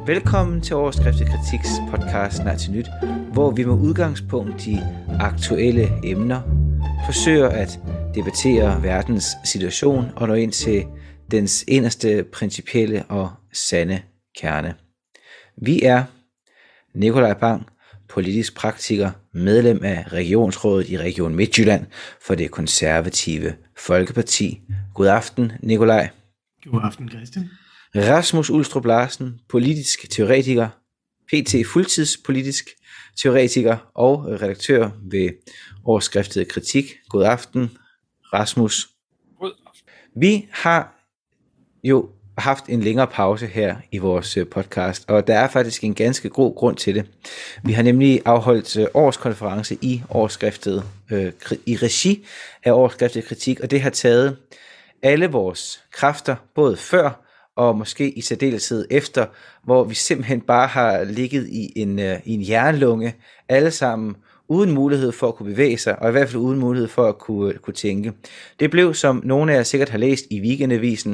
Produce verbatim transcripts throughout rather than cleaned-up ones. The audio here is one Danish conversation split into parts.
Velkommen til Overskriftet Kritiks podcast Nej til Nyt, hvor vi med udgangspunkt i aktuelle emner forsøger at debattere verdens situation og nå ind til dens inderste principielle og sande kerne. Vi er Nikolaj Bang, politisk praktiker, medlem af Regionsrådet i Region Midtjylland for det konservative Folkeparti. God aften, Nikolaj. God aften, Christian. Rasmus Ulstrup Larsen, politisk teoretiker, P T fuldtidspolitisk teoretiker og redaktør ved Overskriftet Kritik. God aften, Rasmus. God aften. Vi har jo haft en længere pause her i vores podcast, og der er faktisk en ganske god grund til det. Vi har nemlig afholdt årskonference i Overskriftet, øh, i regi af Overskriftet Kritik, og det har taget alle vores kræfter, både før og måske i særdeleshed efter, hvor vi simpelthen bare har ligget i en, uh, i en jernlunge, alle sammen uden mulighed for at kunne bevæge sig, og i hvert fald uden mulighed for at kunne, kunne tænke. Det blev, som nogle af jer sikkert har læst i Weekendavisen,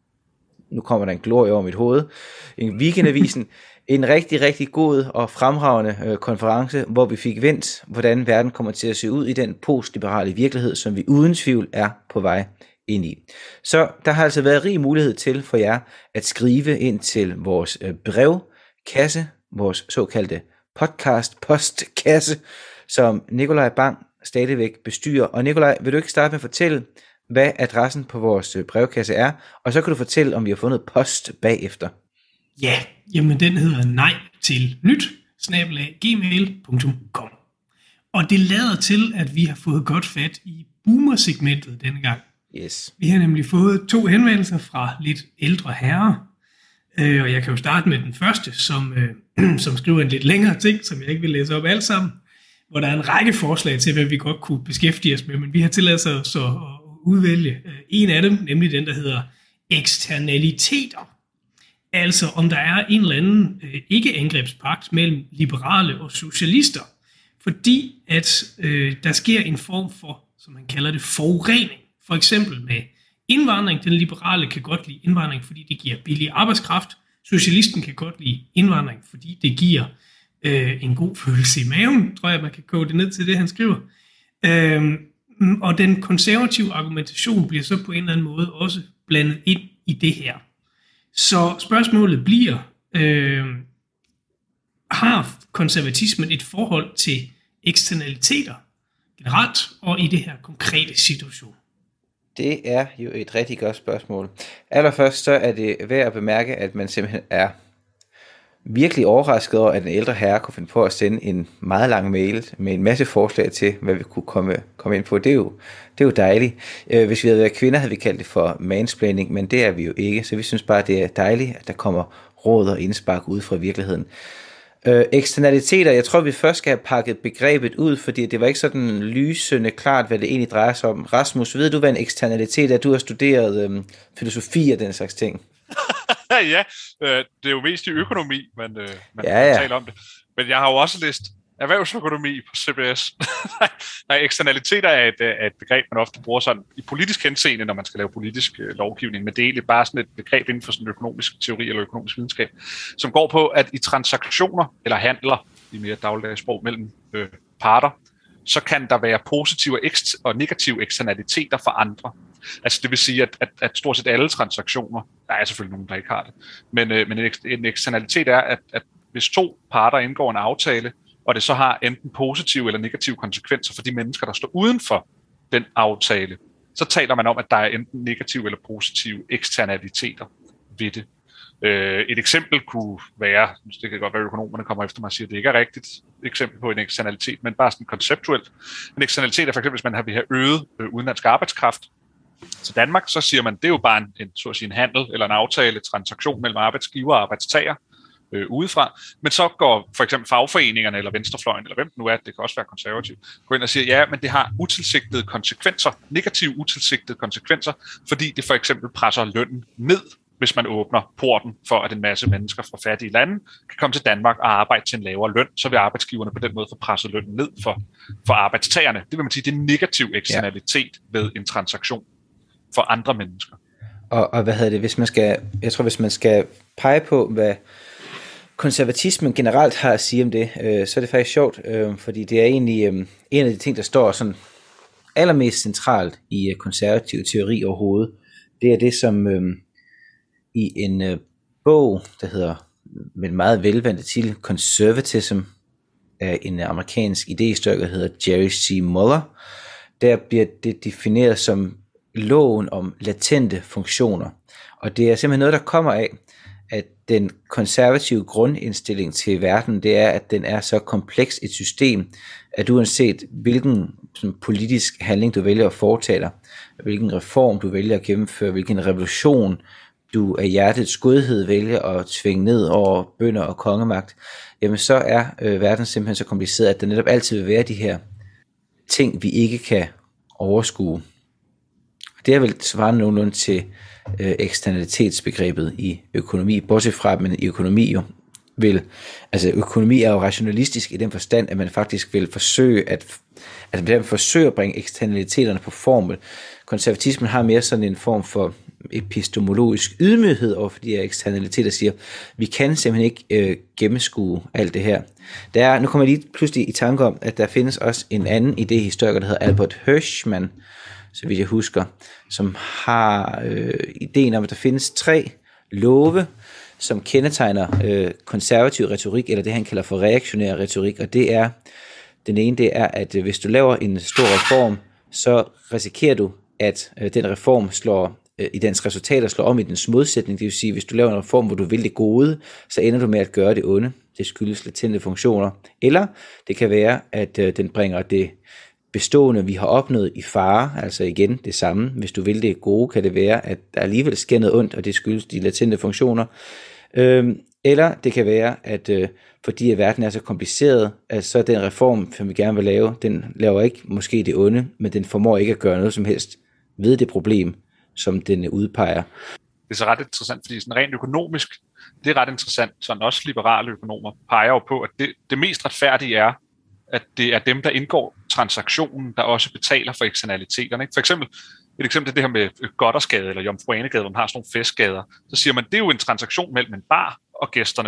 nu kommer der en glorie over mit hoved, i Weekendavisen, en rigtig, rigtig god og fremragende øh, konference, hvor vi fik vendt, hvordan verden kommer til at se ud i den postliberale virkelighed, som vi uden tvivl er på vej ind i. Så der har altså været rig mulighed til for jer at skrive ind til vores brevkasse, vores såkaldte podcast postkasse, som Nikolaj Bang stadigvæk bestyrer. Og Nikolaj, vil du ikke starte med at fortælle, hvad adressen på vores brevkasse er, og så kan du fortælle, om vi har fundet post bagefter. Ja, jamen den hedder nej til nyt, snabel-a gmail punktum com. Og det lader til, at vi har fået godt fat i boomer-segmentet denne gang. Yes. Vi har nemlig fået to henvendelser fra lidt ældre herrer, øh, og jeg kan jo starte med den første, som, øh, som skriver en lidt længere ting, som jeg ikke vil læse op alt sammen, hvor der er en række forslag til, hvad vi godt kunne beskæftige os med, men vi har tilladt os så at udvælge øh, en af dem, nemlig den, der hedder eksternaliteter. Altså om der er en eller anden øh, ikke-angrebspagt mellem liberale og socialister, fordi at øh, der sker en form for, som man kalder det, forurening. For eksempel med indvandring. Den liberale kan godt lide indvandring, fordi det giver billig arbejdskraft. Socialisten kan godt lide indvandring, fordi det giver øh, en god følelse i maven. Tror jeg, man kan koge det ned til det, han skriver. Øh, og den konservative argumentation bliver så på en eller anden måde også blandet ind i det her. Så spørgsmålet bliver, øh, har konservatismen et forhold til eksternaliteter generelt og i det her konkrete situation? Det er jo et rigtig godt spørgsmål. Allerførst så er det værd at bemærke, at man simpelthen er virkelig overrasket over, at en ældre herre kunne finde på at sende en meget lang mail med en masse forslag til, hvad vi kunne komme, komme ind på. Det er jo, det er jo dejligt. Hvis vi havde været kvinder, havde vi kaldt det for mansplaining, men det er vi jo ikke. Så vi synes bare, det er dejligt, at der kommer råd og indspark ud fra virkeligheden. Øh, eksternaliteter, jeg tror vi først skal have pakket begrebet ud, fordi det var ikke sådan lysende klart, hvad det egentlig drejer sig om. Rasmus, ved du hvad en eksternalitet er? Du har studeret øh, filosofi og den slags ting. Ja, øh, det er jo mest i økonomi, man, øh, man ja, ja. taler om det. Men jeg har jo også læst erhvervsøkonomi på C B S. Nej, eksternaliteter er et, er et begreb, man ofte bruger sådan i politisk henseende, når man skal lave politisk øh, lovgivning, men det er egentlig bare sådan et begreb inden for sådan økonomisk teori eller økonomisk videnskab, som går på, at i transaktioner eller handler, i mere dagligdags sprog mellem øh, parter, så kan der være positive og negative eksternaliteter for andre. Altså det vil sige, at, at, at stort set alle transaktioner, der er selvfølgelig nogen, der ikke har det, men, øh, men en, en eksternalitet er, at, at hvis to parter indgår en aftale, og det så har enten positive eller negative konsekvenser for de mennesker, der står uden for den aftale, så taler man om, at der er enten negative eller positive eksternaliteter ved det. Øh, et eksempel kunne være, det kan godt være, at økonomerne kommer efter mig og siger, at det ikke er rigtigt eksempel på en eksternalitet, men bare sådan konceptuelt. En eksternalitet er for eksempel, hvis man vil have øget øh, udenlandsk arbejdskraft til Danmark, så siger man, det er jo bare en, en, så at sige, en handel eller en aftale, transaktion mellem arbejdsgiver og arbejdstager øh, udefra. Men så går for eksempel fagforeningerne eller venstrefløjen, eller hvem det nu er, det kan også være konservativt, går ind og siger, ja, men det har utilsigtede konsekvenser, negative utilsigtede konsekvenser, fordi det for eksempel presser lønnen ned, hvis man åbner porten for, at en masse mennesker fra fattige lande kan komme til Danmark og arbejde til en lavere løn, så vil arbejdsgiverne på den måde få presset lønnen ned for, for arbejdstagerne. Det vil man sige, det er en negativ eksternalitet ja. ved en transaktion for andre mennesker. Og, og hvad hedder det, hvis man skal, jeg tror, hvis man skal pege på, hvad konservatismen generelt har at sige om det, øh, så er det faktisk sjovt, øh, fordi det er egentlig øh, en af de ting, der står sådan allermest centralt i øh, konservativ teori overhovedet. Det er det, som øh, i en øh, bog, der hedder med en meget velvendte titel, Conservatism, af en amerikansk idehistoriker, der hedder Jerry C. Muller, der bliver det defineret som loven om latente funktioner. Og det er simpelthen noget, der kommer af, at den konservative grundindstilling til verden, det er, at den er så kompleks et system, at uanset hvilken sådan, politisk handling du vælger at foretage dig, hvilken reform du vælger at gennemføre, hvilken revolution du af hjertets godhed vælger at tvinge ned over bønder og kongemagt, jamen så er øh, verden simpelthen så kompliceret, at der netop altid vil være de her ting, vi ikke kan overskue. Det er vel svarende nogenlunde til øh, eksternalitetsbegrebet i økonomi, bortset fra, at man i økonomi jo vil, altså økonomi er jo rationalistisk i den forstand, at man faktisk vil forsøge at, at man forsøge at bringe eksternaliteterne på formel. Konservatismen har mere sådan en form for epistemologisk ydmyghed over for de her eksternaliteter, siger, vi kan simpelthen ikke øh, gennemskue alt det her. Der er, nu kommer jeg lige pludselig i tanke om, at der findes også en anden idehistoriker, der hedder Albert Hirschman, så vidt jeg husker, som har øh, ideen om, at der findes tre love, som kendetegner øh, konservativ retorik, eller det han kalder for reaktionær retorik, og det er, den ene det er, at øh, hvis du laver en stor reform, så risikerer du, at øh, den reform slår øh, i dens resultater slår om i dens modsætning, det vil sige, hvis du laver en reform, hvor du vil det gode, så ender du med at gøre det onde. Det skyldes latente funktioner. Eller det kan være, at øh, den bringer det bestående, vi har opnået i fare, altså igen det samme. Hvis du vil det gode, kan det være, at der alligevel sker noget ondt, og det skyldes de latente funktioner. Øhm, eller det kan være, at øh, fordi at verden er så kompliceret, at så den reform, som vi gerne vil lave, den laver ikke måske det onde, men den formår ikke at gøre noget som helst ved det problem, som den udpeger. Det er så ret interessant, fordi sådan rent økonomisk, det er ret interessant, sådan også liberale økonomer peger jo på, at det, det mest retfærdige er, at det er dem, der indgår transaktionen, der også betaler for eksternaliteterne. Ikke? For eksempel, et eksempel er det her med Goddersgade eller Jomfru Ane-gade, hvor man har sådan nogle festgader. Så siger man, det er jo en transaktion mellem en bar og gæsterne.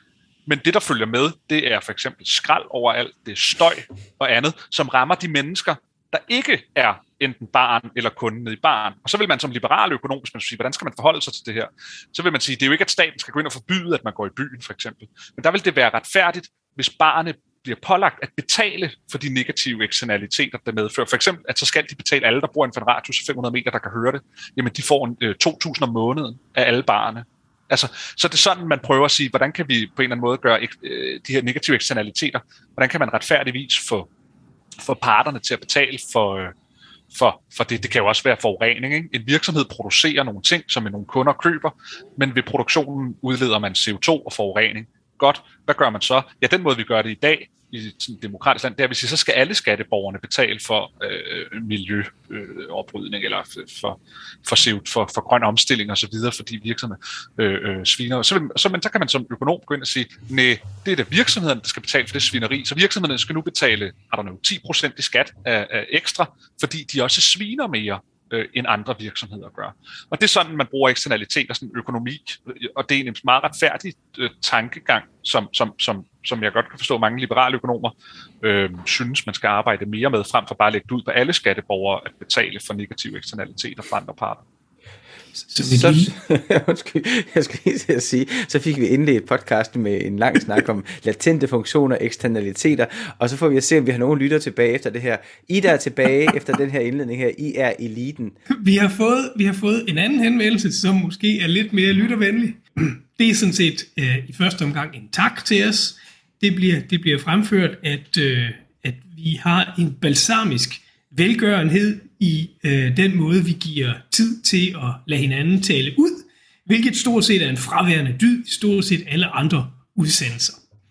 Men det, der følger med, det er for eksempel skrald overalt, det er støj og andet, som rammer de mennesker, der ikke er enten baren eller kunden nede i baren. Og så vil man som liberal økonom, hvis man sige, hvordan skal man forholde sig til det her? Så vil man sige, det er jo ikke, at staten skal gå ind og forbyde, at man går i byen, for eksempel. Men der vil det være retfærdigt, hvis barerne bliver pålagt at betale for de negative eksternaliteter, der medfører. For eksempel, at så skal de betale alle, der bor inden for en radius af fem hundrede meter, der kan høre det. Jamen, de får en, øh, to tusind om måneden af alle barerne. Altså, så det er sådan, man prøver at sige, hvordan kan vi på en eller anden måde gøre øh, de her negative eksternaliteter, hvordan kan man retfærdigvis få, få parterne til at betale for, øh, for, for det. Det kan jo også være forurening. Ikke? En virksomhed producerer nogle ting, som nogle kunder køber, men ved produktionen udleder man C O to og forurening. Godt, hvad gør man så? Ja, den måde, vi gør det i dag, i et demokratisk land, det er, hvis så skal alle skatteborgerne betale for øh, miljøoprydning, øh, eller for, for, for, for grøn omstilling osv., fordi virksomheder øh, øh, sviner. Så, vil, så, men, så kan man som økonom gå ind og sige, nej, det er da virksomheden, der skal betale for det svineri, så virksomhederne skal nu betale, har der nu ti procent i skat af, af ekstra, fordi de også sviner mere, øh, end andre virksomheder gør. Og det er sådan, man bruger eksternaliteter, sådan økonomi, og det er en meget retfærdig øh, tankegang, som, som, som, som jeg godt kan forstå, mange liberale økonomer øh, synes, man skal arbejde mere med, frem for bare at lægge det ud på alle skatteborgere at betale for negative eksternaliteter fra andre parter. Så, så, jeg skal lige til at sige, så fik vi indledt podcasten med en lang snak om latente funktioner, eksternaliteter, og så får vi at se, om vi har nogen lytter tilbage efter det her. I der er tilbage efter den her indledning her, I er eliten. Vi har fået, vi har fået en anden henvendelse, som måske er lidt mere lyttervenlig. Det er sådan set øh, i første omgang en tak til os. Det bliver, det bliver fremført, at, øh, at vi har en balsamisk velgørenhed i øh, den måde, vi giver tid til at lade hinanden tale ud, hvilket stort set er en fraværende dyd i stort set alle andre udsendelser.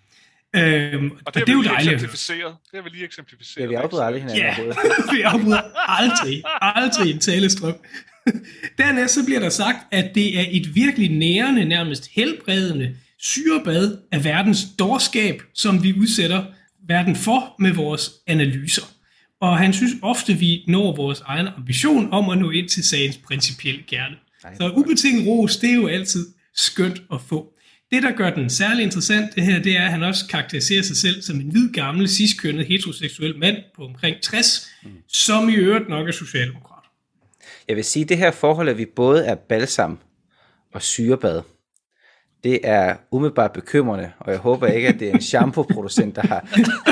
Øhm, og det, og det er jo dejligt. Det har vi lige eksemplificeret. Ja, vi afbryder aldrig hinanden. Ja, vi afbryder aldrig, aldrig en talestrøm. Dernæst så bliver der sagt, at det er et virkelig nærende, nærmest helbredende syrebad af verdens dårskab, som vi udsætter verden for med vores analyser. Og han synes ofte, vi når vores egen ambition om at nå ind til sagens principielle kerne. Så ubetinget ros, det er jo altid skønt at få. Det, der gør den særlig interessant, det her, det er, at han også karakteriserer sig selv som en hvid, gammel, cis-kønnet, heteroseksuel mand på omkring tres, mm. som i øvrigt nok er socialdemokrat. Jeg vil sige, at det her forhold, at vi både er balsam og syrebad, det er umiddelbart bekymrende, og jeg håber ikke, at det er en shampoo-producent, der har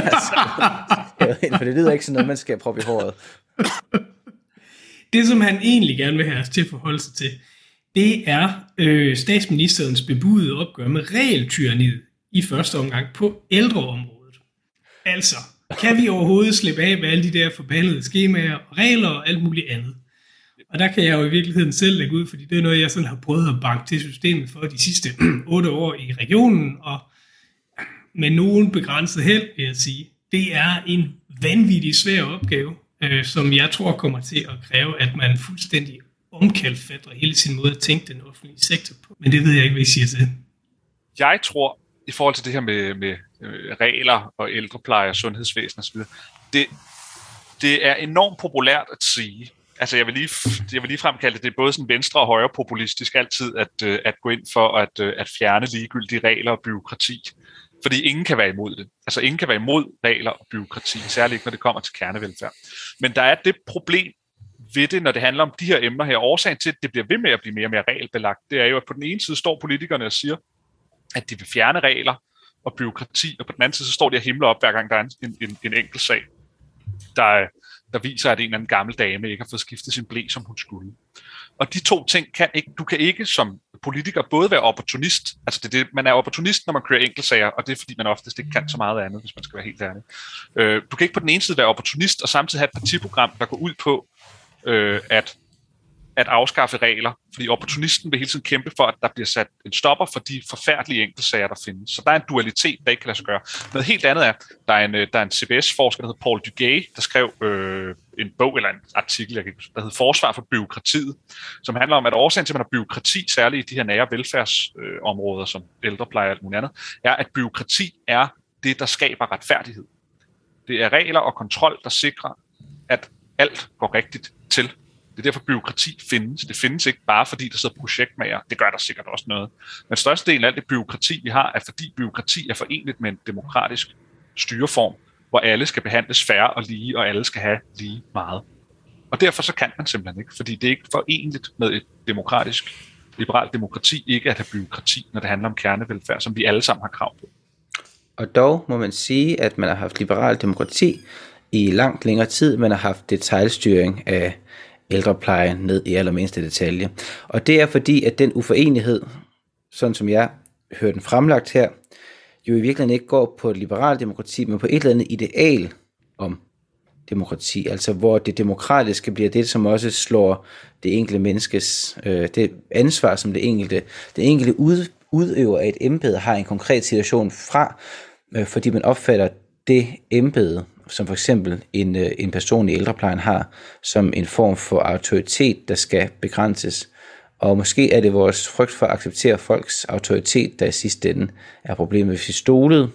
altså, for det lyder ikke sådan noget, man skal proppe i håret. Det, som han egentlig gerne vil have os til at forholde sig til, det er øh, statsministerens bebudede opgør med regeltyranniet i første omgang på ældreområdet. Altså, kan vi overhovedet slippe af med alle de der forbandede skemaer, regler og alt muligt andet? Og der kan jeg jo i virkeligheden selv lægge ud, fordi det er noget, jeg sådan har prøvet at banke til systemet for de sidste otte år i regionen, og med nogen begrænset held, vil jeg sige. Det er en vanvittig svær opgave, øh, som jeg tror kommer til at kræve, at man fuldstændig omkalfatrer hele sin måde at tænke den offentlige sektor på. Men det ved jeg ikke, hvad I siger til. Jeg tror, i forhold til det her med, med øh, regler og ældrepleje og sundhedsvæsen osv., det, det er enormt populært at sige. Altså jeg vil lige, jeg vil lige fremkalde det, det er både sådan venstre og højre populistisk altid at, øh, at gå ind for at, øh, at fjerne ligegyldige regler og byråkrati. Fordi ingen kan være imod det. Altså ingen kan være imod regler og byråkrati, særligt ikke når det kommer til kernevelfærd. Men der er det problem ved det, når det handler om de her emner her. Årsagen til, at det bliver ved med at blive mere og mere regelbelagt, det er jo, at på den ene side står politikerne og siger, at de vil fjerne regler og byråkrati, og på den anden side så står de og himler op, hver gang der er en, en, en enkelt sag, der, der viser, at en eller anden gammel dame ikke har fået skiftet sin ble, som hun skulle. Og de to ting kan ikke, du kan ikke som politiker både være opportunist, altså det, det, man er opportunist, når man kører enkeltsager, og det er fordi, man oftest ikke kan så meget andet, hvis man skal være helt ærlig. Øh, du kan ikke på den ene side være opportunist, og samtidig have et partiprogram, der går ud på, øh, at, at afskaffe regler, fordi opportunisten vil hele tiden kæmpe for, at der bliver sat en stopper for de forfærdelige enkeltsager, der findes. Så der er en dualitet, der ikke kan lade sig gøre. Noget helt andet er, der er en, der er en C B S-forsker, der hedder Paul Duguay, der skrev øh, en bog eller en artikel, jeg kan ikke, der hedder Forsvar for byråkratiet, som handler om, at årsagen til, at man har byråkrati, særligt i de her nære velfærdsområder, øh, som ældrepleje og alt muligt andet, er, at byråkrati er det, der skaber retfærdighed. Det er regler og kontrol, der sikrer, at alt går rigtigt til. Det er derfor, byråkrati findes. Det findes ikke bare, fordi der sidder projektmager. Det gør der sikkert også noget. Men størstedelen af alt det byråkrati, vi har, er fordi byråkrati er forenligt med en demokratisk styreform, hvor alle skal behandles fair og lige, og alle skal have lige meget. Og derfor så kan man simpelthen ikke, fordi det er ikke forenligt med et demokratisk, liberalt demokrati, ikke at have byråkrati, når det handler om kernevelfærd, som vi alle sammen har krav på. Og dog må man sige, at man har haft liberalt demokrati i langt længere tid. Man har haft detailstyring af ældrepleje ned i allermindste detalje. Og det er fordi, at den uforenighed, sådan som jeg hører den fremlagt her, jo i virkeligheden ikke går på et liberalt demokrati, men på et eller andet ideal om demokrati, altså hvor det demokratiske bliver det, som også slår det enkelte menneskes, øh, det ansvar, som det enkelte, det enkelte ud, udøver af et embede har en konkret situation fra, øh, fordi man opfatter det embede, som for eksempel en, en person i ældreplejen har, som en form for autoritet, der skal begrænses. Og måske er det vores frygt for at acceptere folks autoritet, der i sidste ende er problemet. Hvis vi stolede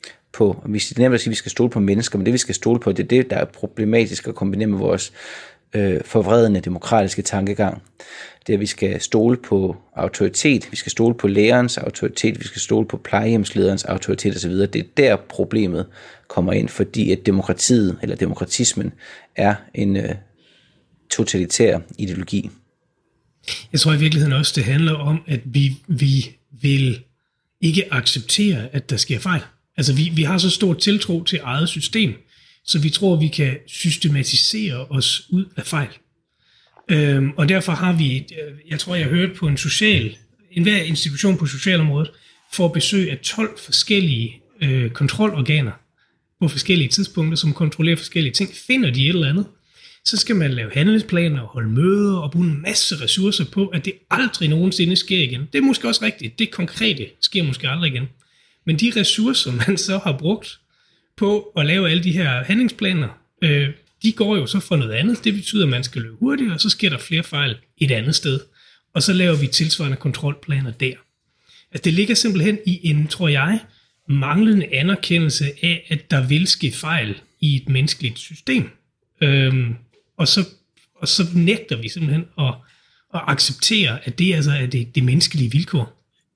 på, hvis det er nemt at sige, at vi skal stole på mennesker, men det vi skal stole på, det er det, der er problematisk at kombinere med vores øh, forvredende demokratiske tankegang. Det er, at vi skal stole på autoritet, vi skal stole på lærerens autoritet, vi skal stole på plejehjemslederens autoritet osv. Det er der problemet kommer ind, fordi at demokratiet, eller demokratismen, er en øh, totalitær ideologi. Jeg tror i virkeligheden også, det handler om, at vi, vi vil ikke acceptere, at der sker fejl. Altså vi, vi har så stor tiltro til eget system, så vi tror, vi kan systematisere os ud af fejl. Øhm, og derfor har vi, jeg tror, jeg har hørt på en social, enhver institution på socialområdet, får besøg af tolv forskellige øh, kontrolorganer på forskellige tidspunkter, som kontrollerer forskellige ting. Finder de et eller andet, så skal man lave handlingsplaner og holde møder og bruge en masse ressourcer på, at det aldrig nogensinde sker igen. Det er måske også rigtigt. Det konkrete sker måske aldrig igen. Men de ressourcer, man så har brugt på at lave alle de her handlingsplaner, øh, de går jo så for noget andet. Det betyder, at man skal løbe hurtigt, og så sker der flere fejl et andet sted. Og så laver vi tilsvarende kontrolplaner der. Altså det ligger simpelthen i en, tror jeg, manglende anerkendelse af, at der vil ske fejl i et menneskeligt system. Øhm, og, så, og så nægter vi simpelthen at, at acceptere, at det altså er det, det menneskelige vilkår.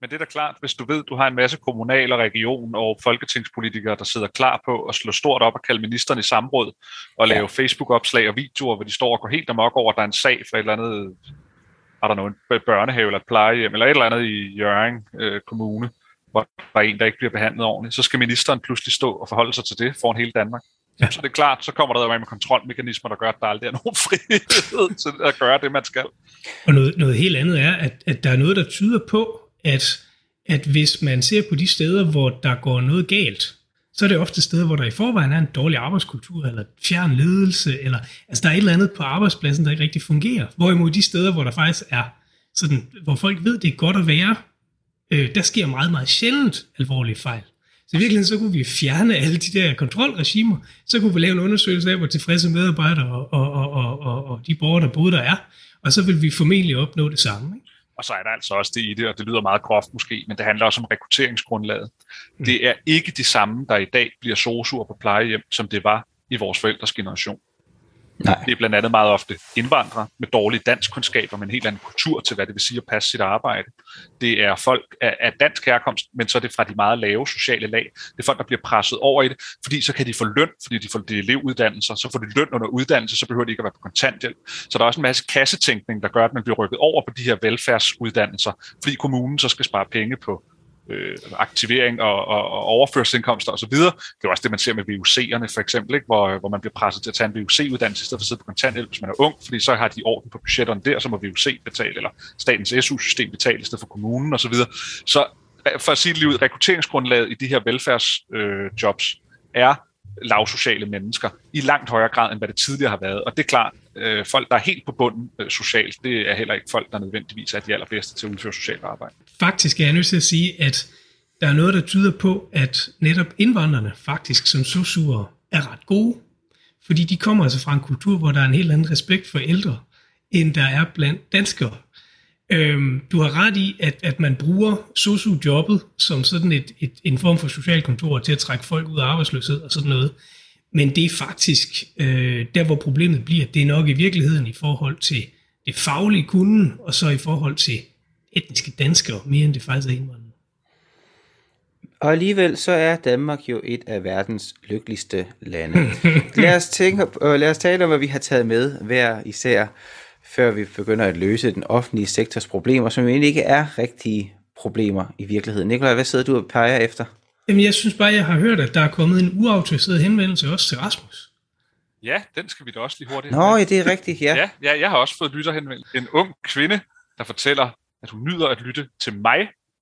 Men det er da klart, hvis du ved, du har en masse kommunal- og region- og folketingspolitikere, der sidder klar på at slå stort op og kalde ministeren i samråd og lave ja. Facebook-opslag og videoer, hvor de står og går helt amok over, at der er en sag for et eller andet, er der noget, en børnehave eller et plejehjem, eller et eller andet i Hjørring øh, Kommune, hvor der er en, der ikke bliver behandlet ordentligt, så skal ministeren pludselig stå og forholde sig til det foran hele Danmark. Ja. Så det er klart, så kommer der med kontrolmekanismer, der gør, at der aldrig er nogen frihed til at gøre det, man skal. Og noget, noget helt andet er, at, at der er noget, der tyder på, at, at hvis man ser på de steder, hvor der går noget galt, så er det ofte steder, hvor der i forvejen er en dårlig arbejdskultur, eller fjern ledelse, eller altså der er et eller andet på arbejdspladsen, der ikke rigtig fungerer. Hvorimod de steder, hvor der faktisk er sådan, hvor folk ved, det er godt at være, øh, der sker meget, meget sjældent alvorlige fejl. Så i virkeligheden så kunne vi fjerne alle de der kontrolregimer, så kunne vi lave en undersøgelse af, hvor tilfredse medarbejdere og, og, og, og, og, og de borgere, der boede der er, og så vil vi formentlig opnå det samme, ikke? Og så er der altså også det i det, og det lyder meget groft måske, men det handler også om rekrutteringsgrundlaget. Mm. Det er ikke de samme, der i dag bliver sosuer på plejehjem, som det var i vores forældres generation. Nej. Det er blandt andet meget ofte indvandrere med dårlige danskkundskaber, med en helt anden kultur til, hvad det vil sige at passe sit arbejde. Det er folk af, af dansk herkomst, men så er det fra de meget lave sociale lag. Det er folk, der bliver presset over i det, fordi så kan de få løn, fordi de får de elevuddannelser, så får de løn under uddannelse, så behøver de ikke at være på kontanthjælp. Så der er også en masse kassetænkning, der gør, at man bliver rykket over på de her velfærdsuddannelser, fordi kommunen så skal spare penge på Øh, aktivering og, og, og overførselsindkomster osv. Det er også det, man ser med V U C'erne for eksempel, ikke? Hvor, hvor man bliver presset til at tage en V U C-uddannelse i stedet for at sidde på kontanthjælp, hvis man er ung, fordi så har de orden på budgetterne der, så må V U C betale, eller statens S U-system betale i stedet for kommunen osv. Så, så for at sige det lige ud, rekrutteringsgrundlaget i de her velfærdsjobs øh, er lavsociale mennesker i langt højere grad, end hvad det tidligere har været. Og det er klart, øh, folk, der er helt på bunden øh, socialt, det er heller ikke folk, der nødvendigvis er de allerbedste til at udføre socialt arbejde. Faktisk er jeg nødt til at sige, at der er noget, der tyder på, at netop indvandrerne faktisk som sosuer er ret gode, fordi de kommer altså fra en kultur, hvor der er en helt anden respekt for ældre, end der er blandt danskere. Øhm, du har ret i, at, at man bruger sosu-jobbet som sådan et, et, en form for socialkontor til at trække folk ud af arbejdsløshed og sådan noget. Men det er faktisk øh, der, hvor problemet bliver. Det er nok i virkeligheden i forhold til det faglige kunden, og så i forhold til etniske danskere, mere end det faktisk er indvandrere. Og alligevel så er Danmark jo et af verdens lykkeligste lande. Lad os, tænke, øh, lad os tale om, hvad vi har taget med hver især, før vi begynder at løse den offentlige sektors problemer, som jo egentlig ikke er rigtige problemer i virkeligheden. Nikolaj, hvad sidder du og peger efter? Jamen, jeg synes bare, jeg har hørt, at der er kommet en uautoriseret henvendelse også til Rasmus. Ja, den skal vi da også lige hurtigt. Nå, ja, det er rigtigt, ja. ja. Ja, jeg har også fået lytterhenvendelse. En ung kvinde, der fortæller, at hun nyder at lytte til mig.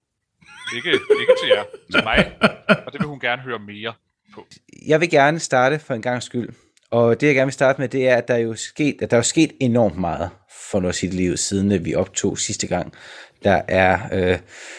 Ikke, ikke til jer, til mig. Og det vil hun gerne høre mere på. Jeg vil gerne starte for en gang skyld. Og det, jeg gerne vil starte med, det er, at der er jo sket, at der er sket enormt meget for noget sit liv, siden vi optog sidste gang. Der er, øh,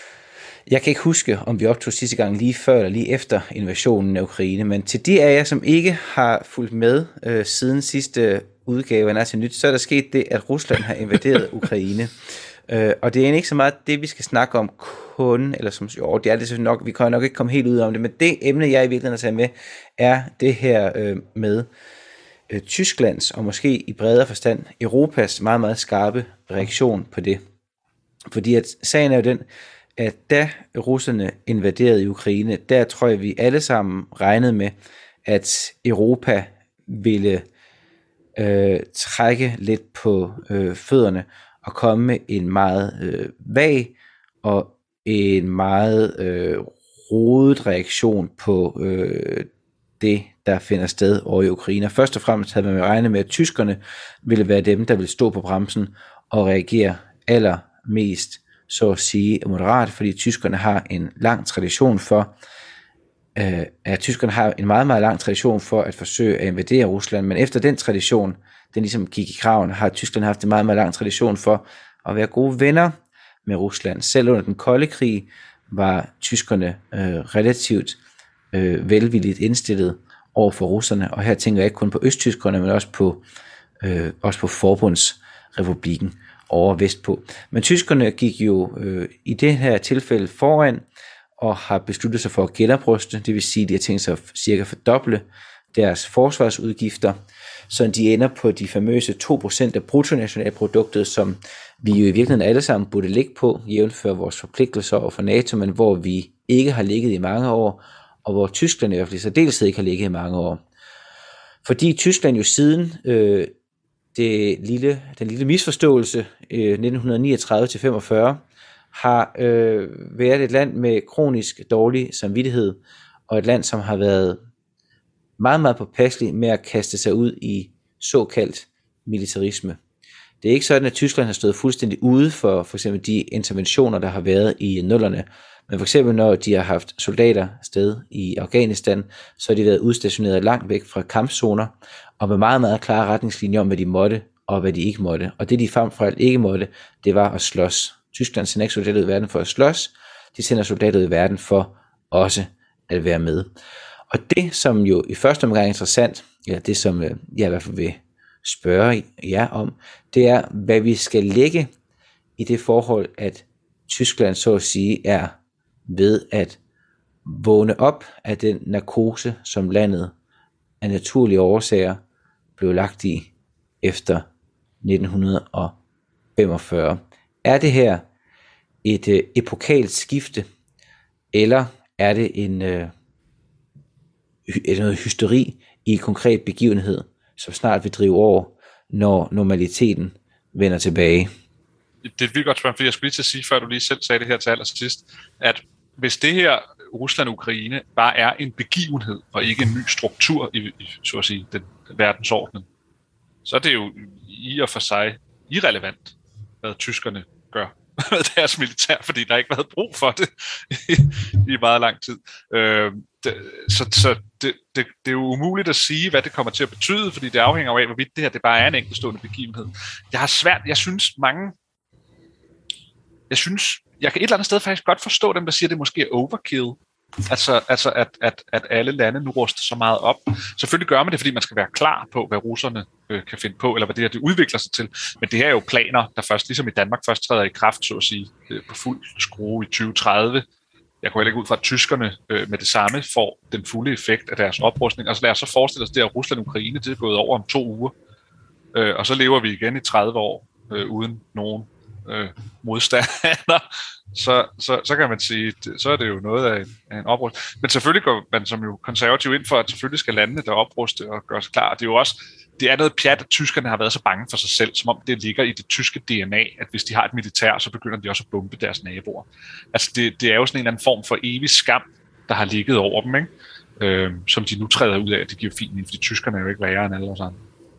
jeg kan ikke huske, om vi optog sidste gang lige før eller lige efter invasionen af Ukraine, men til de af jer, som ikke har fulgt med øh, siden sidste udgave af Nazi Nyt, så er der sket det, at Rusland har invaderet Ukraine. Øh, og det er ikke så meget det, vi skal snakke om kun, eller som jo, det er det nok, vi kan nok ikke komme helt ud om det, men det emne, jeg i virkeligheden har taget med, er det her øh, med øh, Tysklands, og måske i bredere forstand, Europas meget, meget skarpe reaktion på det. Fordi at sagen er jo den, at da russerne invaderede i Ukraine, der tror jeg, vi alle sammen regnede med, at Europa ville øh, trække lidt på øh, fødderne, og komme med en meget øh, vag og en meget øh, rodet reaktion på øh, det, der finder sted over i Ukraine. Først og fremmest havde man regnet med, at tyskerne ville være dem, der ville stå på bremsen og reagere allermest, så at sige, moderat, fordi tyskerne har en lang tradition for, øh, at tyskerne har en meget, meget lang tradition for at forsøge at invadere Rusland, men efter den tradition, den ligesom gik i kraven, har Tyskland haft en meget, meget lang tradition for at være gode venner med Rusland. Selv under den kolde krig var tyskerne øh, relativt øh, velvilligt indstillet over for russerne, og her tænker jeg ikke kun på østtyskerne, men også på, øh, også på Forbundsrepublikken over vestpå. Men tyskerne gik jo øh, i det her tilfælde foran, og har besluttet sig for at genopruste, det vil sige, at de har tænkt sig at cirka fordoble deres forsvarsudgifter, så de ender på de famøse to procent af bruttonationalproduktet, som vi jo i virkeligheden alle sammen burde ligge på, jævnfør vores forpligtelser over for NATO, men hvor vi ikke har ligget i mange år, og hvor Tyskland i hvert fald i særdeleshed ikke har ligget i mange år. Fordi Tyskland jo siden øh, det lille, den lille misforståelse øh, nitten niogtredive til femogfyrre har øh, været et land med kronisk dårlig samvittighed, og et land, som har været meget, meget påpasselig med at kaste sig ud i såkaldt militarisme. Det er ikke sådan, at Tyskland har stået fuldstændig ude for for eksempel de interventioner, der har været i nullerne. Men for eksempel når de har haft soldater sted i Afghanistan, så har de været udstationeret langt væk fra kampzoner, og med meget, meget klare retningslinjer om, hvad de måtte og hvad de ikke måtte. Og det de frem for alt ikke måtte, det var at slås. Tyskland sender ikke soldater ud i verden for at slås, de sender soldater ud i verden for også at være med. Og det, som jo i første omgang er interessant, eller det som jeg i hvert fald vil spørge jer om, det er, hvad vi skal lægge i det forhold, at Tyskland så at sige er ved at vågne op af den narkose, som landet af naturlige årsager blev lagt i efter nitten femogfyrre. Er det her et øh, epokalt skifte, eller er det en øh, et noget hysteri i en konkret begivenhed, som snart vil drive over, når normaliteten vender tilbage? Det er et vildt godt spørgsmål, fordi jeg skulle lige til at sige, før du lige selv sagde det her til allersidst, at hvis det her Rusland-Ukraine bare er en begivenhed, og ikke en ny struktur i, i så at sige, den verdensordenen, så er det jo i og for sig irrelevant, hvad tyskerne gør med deres militær, fordi der ikke har været brug for det i, i meget lang tid. Øh, det, så så det, det, det er jo umuligt at sige, hvad det kommer til at betyde, fordi det afhænger af, hvorvidt det her det bare er en enkeltstående begivenhed. Jeg har svært, jeg synes mange, jeg synes, jeg kan et eller andet sted faktisk godt forstå dem, der siger, at det måske er overkill. Altså, altså at, at, at alle lande nu ruster så meget op. Selvfølgelig gør man det, fordi man skal være klar på, hvad russerne øh, kan finde på, eller hvad det her det udvikler sig til. Men det her er jo planer, der først, ligesom i Danmark, først træder i kraft, så at sige, øh, på fuld skrue i tyve tredive. Jeg går heller ikke ud fra, at tyskerne øh, med det samme får den fulde effekt af deres oprustning. Og så lad os så forestille os det, at Rusland og Ukraine det er gået over om to uger. Øh, og så lever vi igen i tredive år øh, uden nogen øh, modstander. Så, så, så kan man sige, så er det jo noget af en, af en oprustning. Men selvfølgelig går man som jo konservativ ind for, at selvfølgelig skal landene der opruste og gøre sig klar. Det er jo også, det er noget pjat, at tyskerne har været så bange for sig selv, som om det ligger i det tyske D N A, at hvis de har et militær, så begynder de også at bombe deres naboer. Altså det, det er jo sådan en eller anden form for evig skam, der har ligget over dem, ikke? Øh, som de nu træder ud af, at det giver fint, fordi tyskerne er jo ikke værre end alle os andre.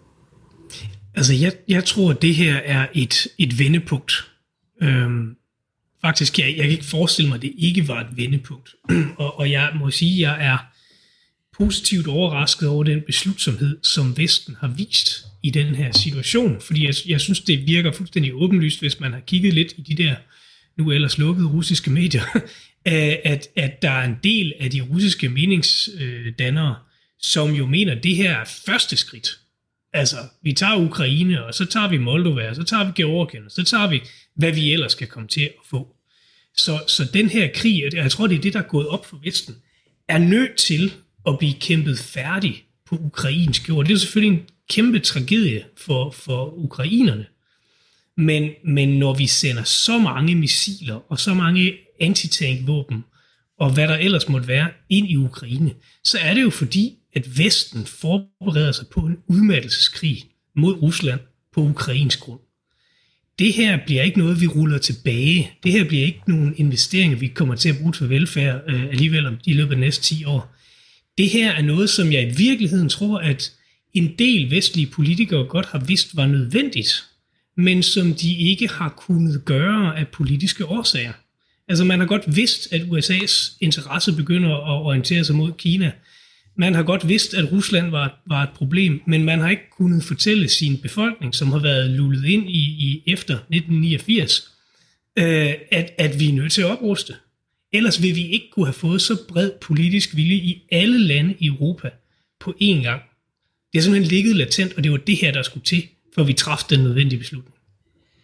Altså jeg, jeg tror, at det her er et, et vendepunkt. Øhm Faktisk, jeg, jeg kan ikke forestille mig, at det ikke var et vendepunkt. og, og jeg må sige, at jeg er positivt overrasket over den beslutsomhed, som Vesten har vist i den her situation. Fordi jeg, jeg synes, det virker fuldstændig åbenlyst, hvis man har kigget lidt i de der nu ellers lukkede russiske medier, at, at der er en del af de russiske meningsdannere, som jo mener, at det her er første skridt. Altså, vi tager Ukraine, og så tager vi Moldova, og så tager vi Georgien, og så tager vi, hvad vi ellers skal komme til at få. Så, så den her krig, og jeg tror, det er det, der er gået op for Vesten, er nødt til at blive kæmpet færdig på ukrainsk jord. Det er selvfølgelig en kæmpe tragedie for, for ukrainerne. Men, men når vi sender så mange missiler og så mange antitankvåben, og hvad der ellers måtte være, ind i Ukraine, så er det jo fordi, at Vesten forbereder sig på en udmattelseskrig mod Rusland på ukrainsk grund. Det her bliver ikke noget, vi ruller tilbage. Det her bliver ikke nogen investeringer, vi kommer til at bruge til velfærd øh, alligevel om i løbet af næste ti år. Det her er noget, som jeg i virkeligheden tror, at en del vestlige politikere godt har vidst var nødvendigt, men som de ikke har kunnet gøre af politiske årsager. Altså man har godt vidst, at U S A's interesse begynder at orientere sig mod Kina. Man har godt vidst, at Rusland var, var et problem, men man har ikke kunnet fortælle sin befolkning, som har været lullet ind i, i efter nitten niogfirs, øh, at, at vi er nødt til at opruste. Ellers vil vi ikke kunne have fået så bred politisk vilje i alle lande i Europa på én gang. Det har simpelthen ligget latent, og det var det her, der skulle til, for vi træffede den nødvendige beslutning.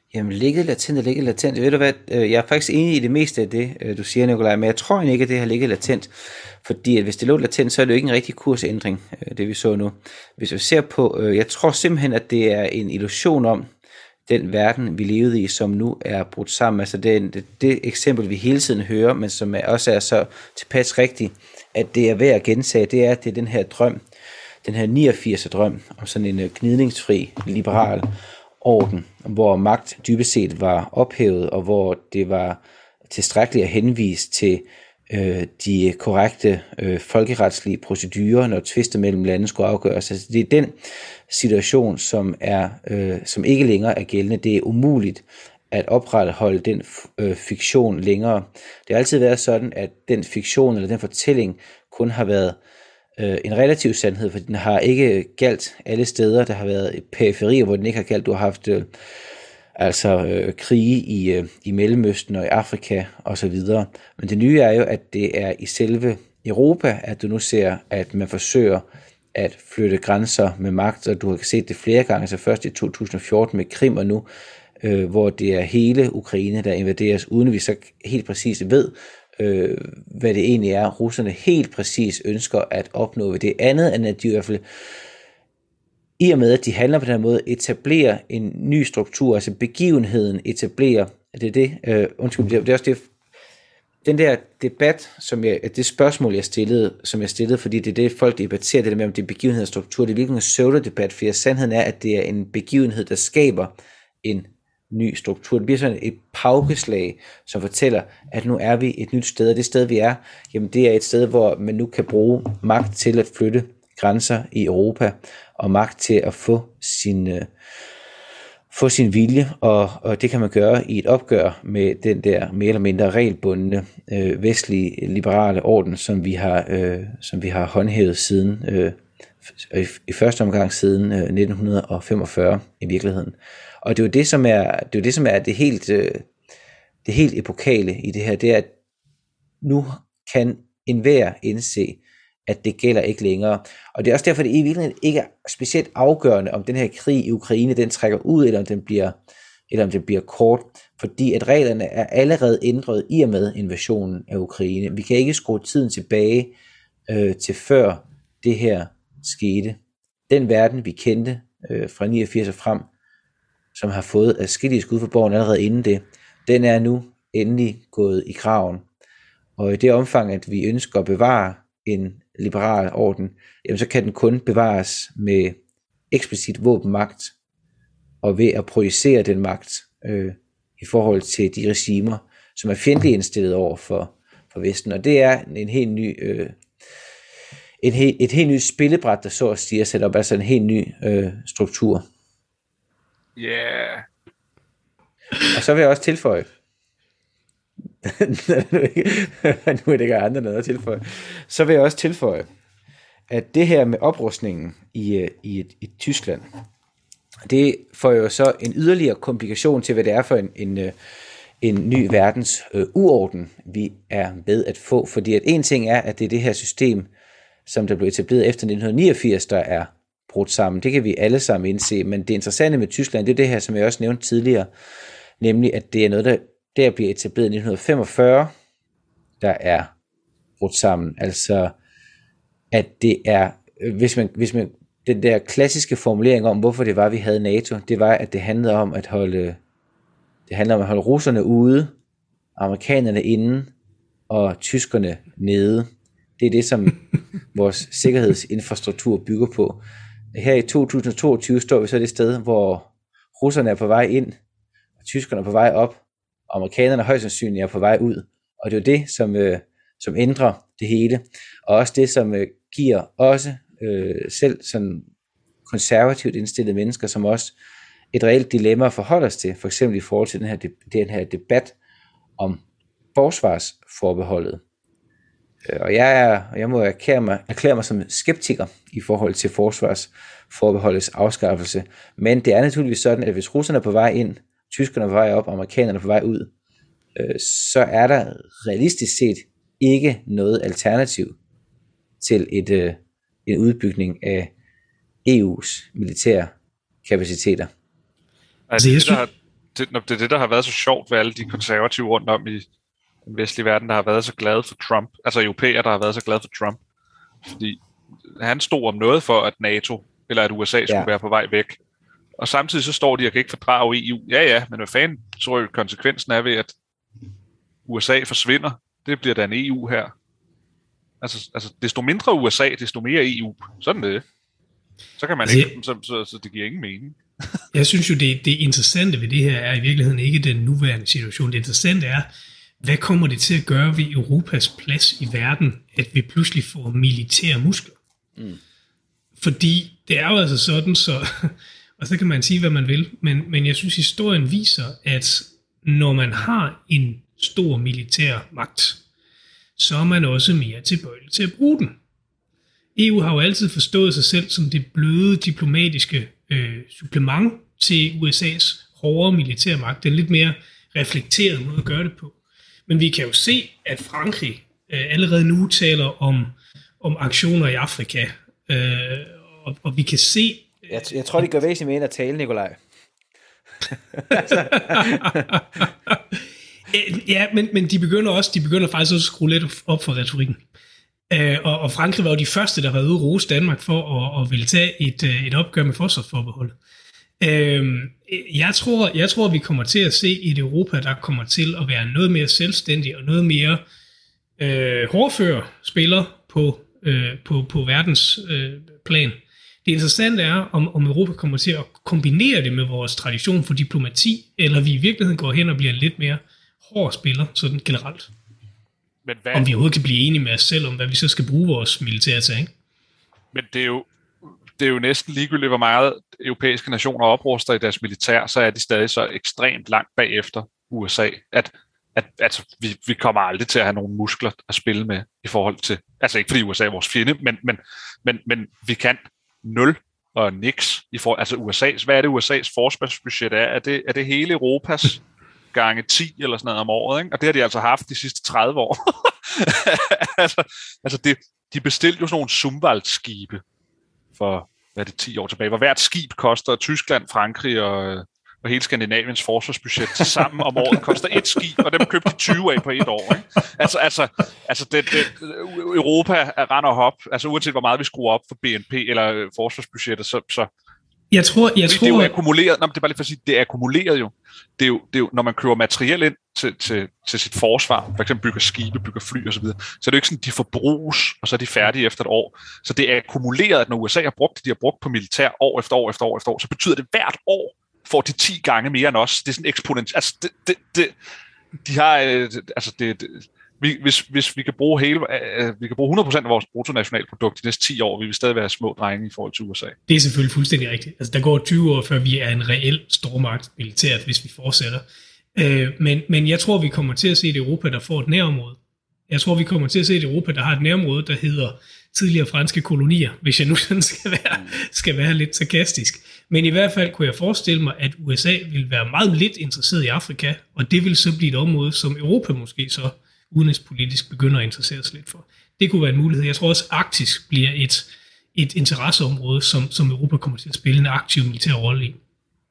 Jamen, ligget latent og ligget latent. Ved du hvad, jeg er faktisk enig i det meste af det, du siger, Nikolaj, men jeg tror egentlig ikke, at det har ligget latent. Fordi at hvis det lå latent, så er det jo ikke en rigtig kursændring, det vi så nu. Hvis vi ser på, jeg tror simpelthen, at det er en illusion om den verden, vi levede i, som nu er brudt sammen. Altså det, det, det eksempel, vi hele tiden hører, men som er, også er så tilpas rigtigt, at det er værd at gentage, det er, at det er den her drøm, den her niogfirs drøm om sådan en gnidningsfri, liberal orden, hvor magt dybest set var ophævet, og hvor det var tilstrækkeligt at henvise til øh, de korrekte øh, folkeretslige procedurer, når tvister mellem lande skulle afgøres. Altså, det er den situation, som, er, øh, som ikke længere er gældende. Det er umuligt at opretholde den øh, fiktion længere. Det har altid været sådan, at den fiktion eller den fortælling kun har været øh, en relativ sandhed, for den har ikke galt alle steder. Der har været periferier, hvor den ikke har galt. Du har haft øh, altså øh, krige i, øh, i Mellemøsten og i Afrika osv. Men det nye er jo, at det er i selve Europa, at du nu ser, at man forsøger at flytte grænser med magt, og du har set det flere gange, så først i to tusind og fjorten med Krim, og nu, øh, hvor det er hele Ukraine, der invaderes, uden at vi så helt præcis ved, øh, hvad det egentlig er, russerne helt præcis ønsker at opnå ved det andet, end at de i hvert fald, i og med at de handler på den her måde, etablerer en ny struktur, altså begivenheden etablerer, det er det, øh, undskyld, det er også det, den der debat, som jeg, det spørgsmål, jeg stillede, som jeg stillede, fordi det er det, folk debatterer, det der med, om det er begivenhed og struktur, det er virkelig en pseudo-debat, for sandheden er, at det er en begivenhed, der skaber en ny struktur. Det bliver sådan et paukeslag, som fortæller, at nu er vi et nyt sted, og det sted, vi er, jamen det er et sted, hvor man nu kan bruge magt til at flytte grænser i Europa, og magt til at få sin, øh, få sin vilje, og, og det kan man gøre i et opgør med den der mere eller mindre regelbundne øh, vestlige liberale orden, som vi har, øh, som vi har håndhævet siden, øh, i, i første omgang siden øh, nitten femogfyrre i virkeligheden. Og det er jo det, som er det, er jo det, som er det helt, øh, det helt epokale i det her, det er, at nu kan enhver indse, at det gælder ikke længere. Og det er også derfor, det i virkeligheden ikke er specielt afgørende, om den her krig i Ukraine, den trækker ud, eller om den bliver, eller om den bliver kort, fordi at reglerne er allerede ændret i og med invasionen af Ukraine. Vi kan ikke skrue tiden tilbage øh, til før det her skete. Den verden, vi kendte øh, fra niogfirs og frem, som har fået adskillige skud for borgen allerede inden det, den er nu endelig gået i graven. Og i det omfang, at vi ønsker at bevare en liberal orden, jamen så kan den kun bevares med eksplicit våbenmagt, og ved at projicere den magt øh, i forhold til de regimer, som er fjendtligt indstillet over for, for Vesten. Og det er en helt ny, øh, et, helt, et helt nyt spillebræt, der så at sige, at sætte op altså en helt ny øh, struktur. Ja. Yeah. Og så vil jeg også tilføje, nu er det ikke andre noget at tilføje, så vil jeg også tilføje, at det her med oprustningen i, i, i Tyskland, det får jo så en yderligere komplikation til, hvad det er for en, en, en ny verdens øh, uorden, vi er ved at få. Fordi at en ting er, at det er det her system, som der blev etableret efter nitten niogfirs, der er brudt sammen. Det kan vi alle sammen indse, men det interessante med Tyskland, det er det her, som jeg også nævnte tidligere, nemlig at det er noget, der, der bliver etableret i nitten femogfyrre, der er brudt sammen. Altså, at det er, hvis man, hvis man, den der klassiske formulering om, hvorfor det var, vi havde NATO, det var, at det handlede om at holde, det handlede om at holde russerne ude, amerikanerne inde, og tyskerne nede. Det er det, som vores sikkerhedsinfrastruktur bygger på. Her i to tusind og toogtyve står vi så det sted, hvor russerne er på vej ind, og tyskerne er på vej op, og amerikanerne højst sandsynligt er på vej ud. Og det er jo det, som, øh, som ændrer det hele. Og også det, som øh, giver også øh, selv sådan konservativt indstillede mennesker, som også et reelt dilemma at forholde os til, for eksempel i forhold til den her, den her debat om forsvarsforbeholdet. Og jeg, er, jeg må erklære mig, erklære mig som skeptiker i forhold til forsvarsforbeholdets afskaffelse. Men det er naturligvis sådan, at hvis russerne er på vej ind, tyskerne er på vej op, amerikanerne er på vej ud, øh, så er der realistisk set ikke noget alternativ til et, øh, en udbygning af E U's militære kapaciteter. Altså, det, der, det, det er det, der har været så sjovt ved alle de konservative rundt om i den vestlige verden, der har været så glade for Trump. Altså europæer, der har været så glade for Trump. Fordi han stod om noget for, at NATO eller at U S A skulle ja. være på vej væk. Og samtidig så står de og kan ikke fordrage E U. Ja, ja, men hvad fanden tror jeg, konsekvensen er ved, at U S A forsvinder? Det bliver da en E U her. Altså, altså desto mindre U S A, desto mere E U. Sådan det. Så kan man ikke, så, så, så det giver ingen mening. Jeg synes jo, det, det interessante ved det her er i virkeligheden ikke den nuværende situation. Det interessante er, hvad kommer det til at gøre ved Europas plads i verden, at vi pludselig får militære muskler? Mm. Fordi det er jo altså sådan, så, og så kan man sige, hvad man vil, men, men jeg synes, historien viser, at når man har en stor militær magt, så er man også mere tilbøjelig til at bruge den. E U har jo altid forstået sig selv som det bløde diplomatiske øh, supplement til U S A's hårde militære magt. Den lidt mere reflekteret måde at gøre det på. Men vi kan jo se, at Frankrig øh, allerede nu taler om, om aktioner i Afrika, øh, og, og vi kan se... Jeg, jeg tror, de gør væsentligt mere end at tale, Nikolaj. Ja, men, men de begynder også, de begynder faktisk også at skrue lidt op for retorikken. Øh, og, og Frankrig var jo de første, der var ude at rose Danmark for at, at ville tage et, et opgør med forsvarsforbeholdet. Øh, jeg, tror, jeg tror, vi kommer til at se et Europa, der kommer til at være noget mere selvstændig og noget mere øh, hårdfør spiller på, øh, på, på verdens øh, plan. Det interessante er, om, om Europa kommer til at kombinere det med vores tradition for diplomati, eller vi i virkeligheden går hen og bliver en lidt mere hård spiller, sådan generelt. Men hvad... Om vi overhovedet kan blive enige med os selv om, hvad vi så skal bruge vores militære til, ikke? Men det er jo, det er jo næsten ligegyldigt, hvor meget europæiske nationer opruster i deres militær, så er de stadig så ekstremt langt bagefter U S A, at, at altså, vi, vi kommer aldrig til at have nogle muskler at spille med i forhold til, altså ikke fordi U S A er vores fjende, men, men, men, men vi kan nul og niks i forhold, altså U S A's, hvad er det U S A's forsvarsbudget er? Er det, er det hele Europas gange ti eller sådan noget om året, ikke? Og det har de altså haft de sidste tredive år. altså, altså det, de bestilte jo sådan nogle Sumwald-skibe for, hvad er det, ti år tilbage, hvor hvert skib koster Tyskland, Frankrig og, og hele Skandinaviens forsvarsbudget til sammen om året koster et skib, og dem købte de tyve af på et år, ikke? Altså, altså, altså det, det, Europa er rend og hop, altså uanset hvor meget vi skruer op for B N P eller forsvarsbudgettet, så, så Jeg tror, jeg det, tror... det er jo akkumuleret. Nå, det er bare lige for at sige, det er akkumuleret jo. Det er jo, det er jo når man køber materiel ind til, til, til sit forsvar, for eksempel bygger skibe, bygger fly og så videre, så er det jo ikke sådan, de forbruges, og så er de færdige efter et år. Så det er akkumuleret, at når U S A har brugt det, de har brugt på militær år efter år efter år efter år, så betyder det hvert år får de ti gange mere end os. Det er sådan eksponent. Altså, det, det, det, de har, øh, altså det, det Vi, hvis, hvis vi kan bruge hele, øh, vi kan bruge hundrede procent af vores bruttonationalprodukt de næste ti år, vi vil stadig være små drenge i forhold til U S A. Det er selvfølgelig fuldstændig rigtigt. Altså, der går tyve år, før vi er en reel stormagt militært, hvis vi fortsætter. Øh, men, men jeg tror, vi kommer til at se et Europa, der får et nærområde. Jeg tror, vi kommer til at se et Europa, der har et nærområde, der hedder tidligere franske kolonier, hvis jeg nu sådan skal være, skal være lidt sarkastisk. Men i hvert fald kunne jeg forestille mig, at U S A vil være meget lidt interesseret i Afrika, og det vil så blive et område, som Europa måske så udenrigspolitisk begynder at interessere sig lidt for. Det kunne være en mulighed. Jeg tror også, at Arktis bliver et, et interesseområde, som, som Europa kommer til at spille en aktiv militær rolle i.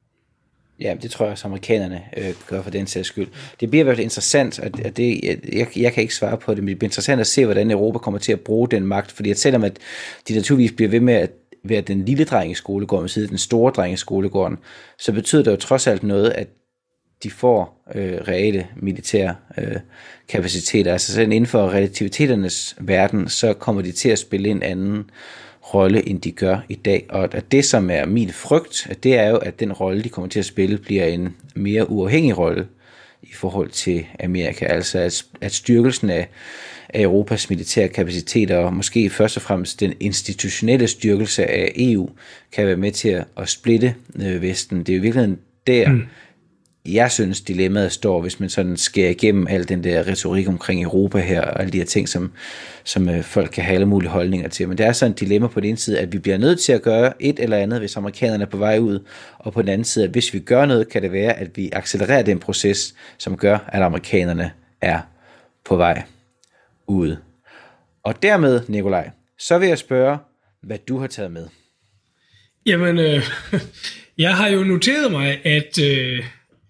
Ja, det tror jeg også, amerikanerne øh, gør for den sags skyld. Det bliver i hvert fald interessant, og det, jeg, jeg kan ikke svare på det, men det bliver interessant at se, hvordan Europa kommer til at bruge den magt, fordi at selvom at de naturligvis bliver ved med at være den lille dreng i skolegården, ved siden af den store dreng i skolegården, så betyder det jo trods alt noget, at de får øh, reelle militære øh, kapaciteter. Altså selv inden for relativiteternes verden, så kommer de til at spille en anden rolle, end de gør i dag. Og det, som er min frygt, det er jo, at den rolle, de kommer til at spille, bliver en mere uafhængig rolle i forhold til Amerika. Altså at, at styrkelsen af, af Europas militære kapaciteter, og måske først og fremmest den institutionelle styrkelse af E U, kan være med til at, at splitte øh, Vesten. Det er jo i virkeligheden der, mm. jeg synes, dilemmaet står, hvis man sådan skærer igennem al den der retorik omkring Europa her, og alle de her ting, som, som øh, folk kan have alle mulige holdninger til. Men der er sådan et dilemma på den ene side, at vi bliver nødt til at gøre et eller andet, hvis amerikanerne er på vej ud, og på den anden side, at hvis vi gør noget, kan det være, at vi accelererer den proces, som gør, at amerikanerne er på vej ud. Og dermed, Nikolaj, så vil jeg spørge, hvad du har taget med. Jamen, øh, jeg har jo noteret mig, at... Øh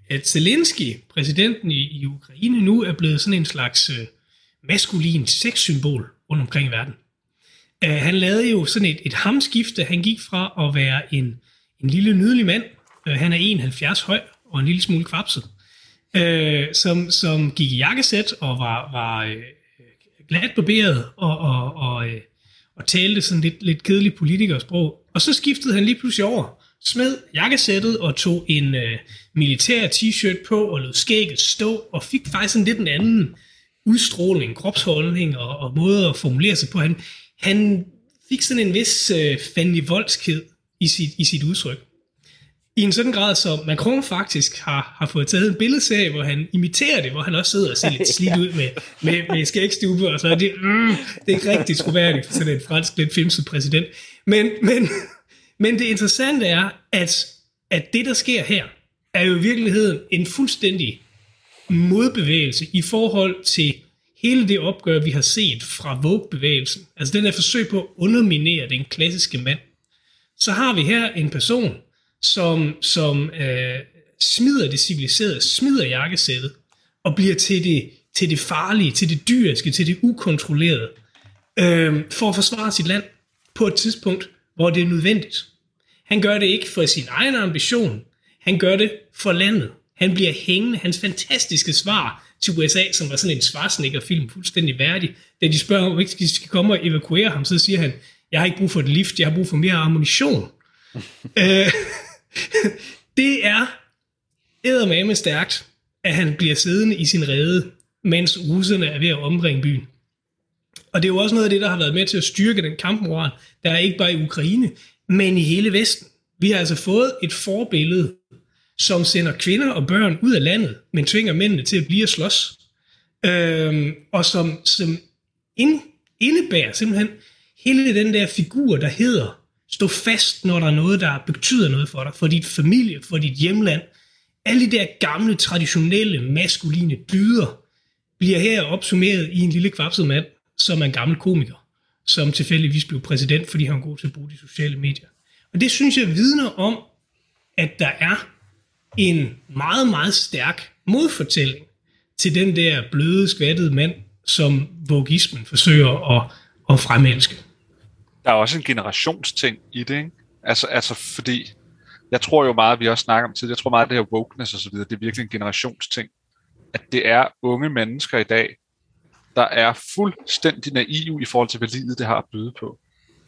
at Zelensky, præsidenten i, i Ukraine, nu er blevet sådan en slags øh, maskulin sexsymbol rundt omkring i verden. Uh, han lavede jo sådan et, et hamskifte. Han gik fra at være en, en lille nydelig mand, uh, han er en komma halvfjerds høj og en lille smule kvapset, uh, som, som gik i jakkesæt og var, var uh, glat barberet og, og, og, uh, og talte sådan lidt, lidt kedeligt politikersprog. Og så skiftede han lige pludselig over, smed jakkesættet og tog en uh, militær t-shirt på og lod skægget stå og fik faktisk sådan lidt en anden udstråling, kropsholdning og, og måde at formulere sig på. Han Han fik sådan en vis øh, fandenivoldskhed i sit, i sit udtryk. I en sådan grad, så Macron faktisk har, har fået taget en billedserie, hvor han imiterer det, hvor han også sidder og ser lidt slidt ud med, med, med skægstube, og så er det, mm, det er ikke rigtig troværdigt for sådan en fransk, lidt filmset præsident. Men, men, men det interessante er, at, at det, der sker her, er jo i virkeligheden en fuldstændig modbevægelse i forhold til hele det opgør, vi har set fra Vogue-bevægelsen, altså den er forsøg på at underminere den klassiske mand, så har vi her en person, som, som øh, smider det civiliserede, smider jakkesættet, og bliver til det, til det farlige, til det dyriske, til det ukontrollerede, øh, for at forsvare sit land på et tidspunkt, hvor det er nødvendigt. Han gør det ikke for sin egen ambition, han gør det for landet. Han bliver hængende. Hans fantastiske svar til U S A, som var sådan en Schwarzenegger-film, fuldstændig værdig, da de spørger, om ikke de skal komme og evakuere ham, så siger han, jeg har ikke brug for et lift, jeg har brug for mere ammunition. øh, det er eddermame stærkt, at han bliver siddende i sin rede, mens russerne er ved at omringe byen. Og det er jo også noget af det, der har været med til at styrke den kampmoral, der er ikke bare i Ukraine, men i hele Vesten. Vi har altså fået et forbillede, som sender kvinder og børn ud af landet, men tvinger mændene til at blive og slås. Øhm, og som, som ind, indebærer simpelthen hele den der figur, der hedder, stå fast, når der er noget, der betyder noget for dig, for dit familie, for dit hjemland. Alle de der gamle, traditionelle, maskuline dyder, bliver her opsummeret i en lille kvapset mand, som er en gammel komiker, som tilfældigvis blev præsident, fordi han er god til at bruge de sociale medier. Og det synes jeg vidner om, at der er en meget, meget stærk modfortælling til den der bløde, skvattede mand, som vogismen forsøger at, at fremelske. Der er også en generationsting i det, ikke? Altså, altså fordi, jeg tror jo meget, vi også snakker om tid, jeg tror meget, at det her wokeness og så videre, det er virkelig en generationsting. At det er unge mennesker i dag, der er fuldstændig naive i forhold til, hvad livet det har at byde på.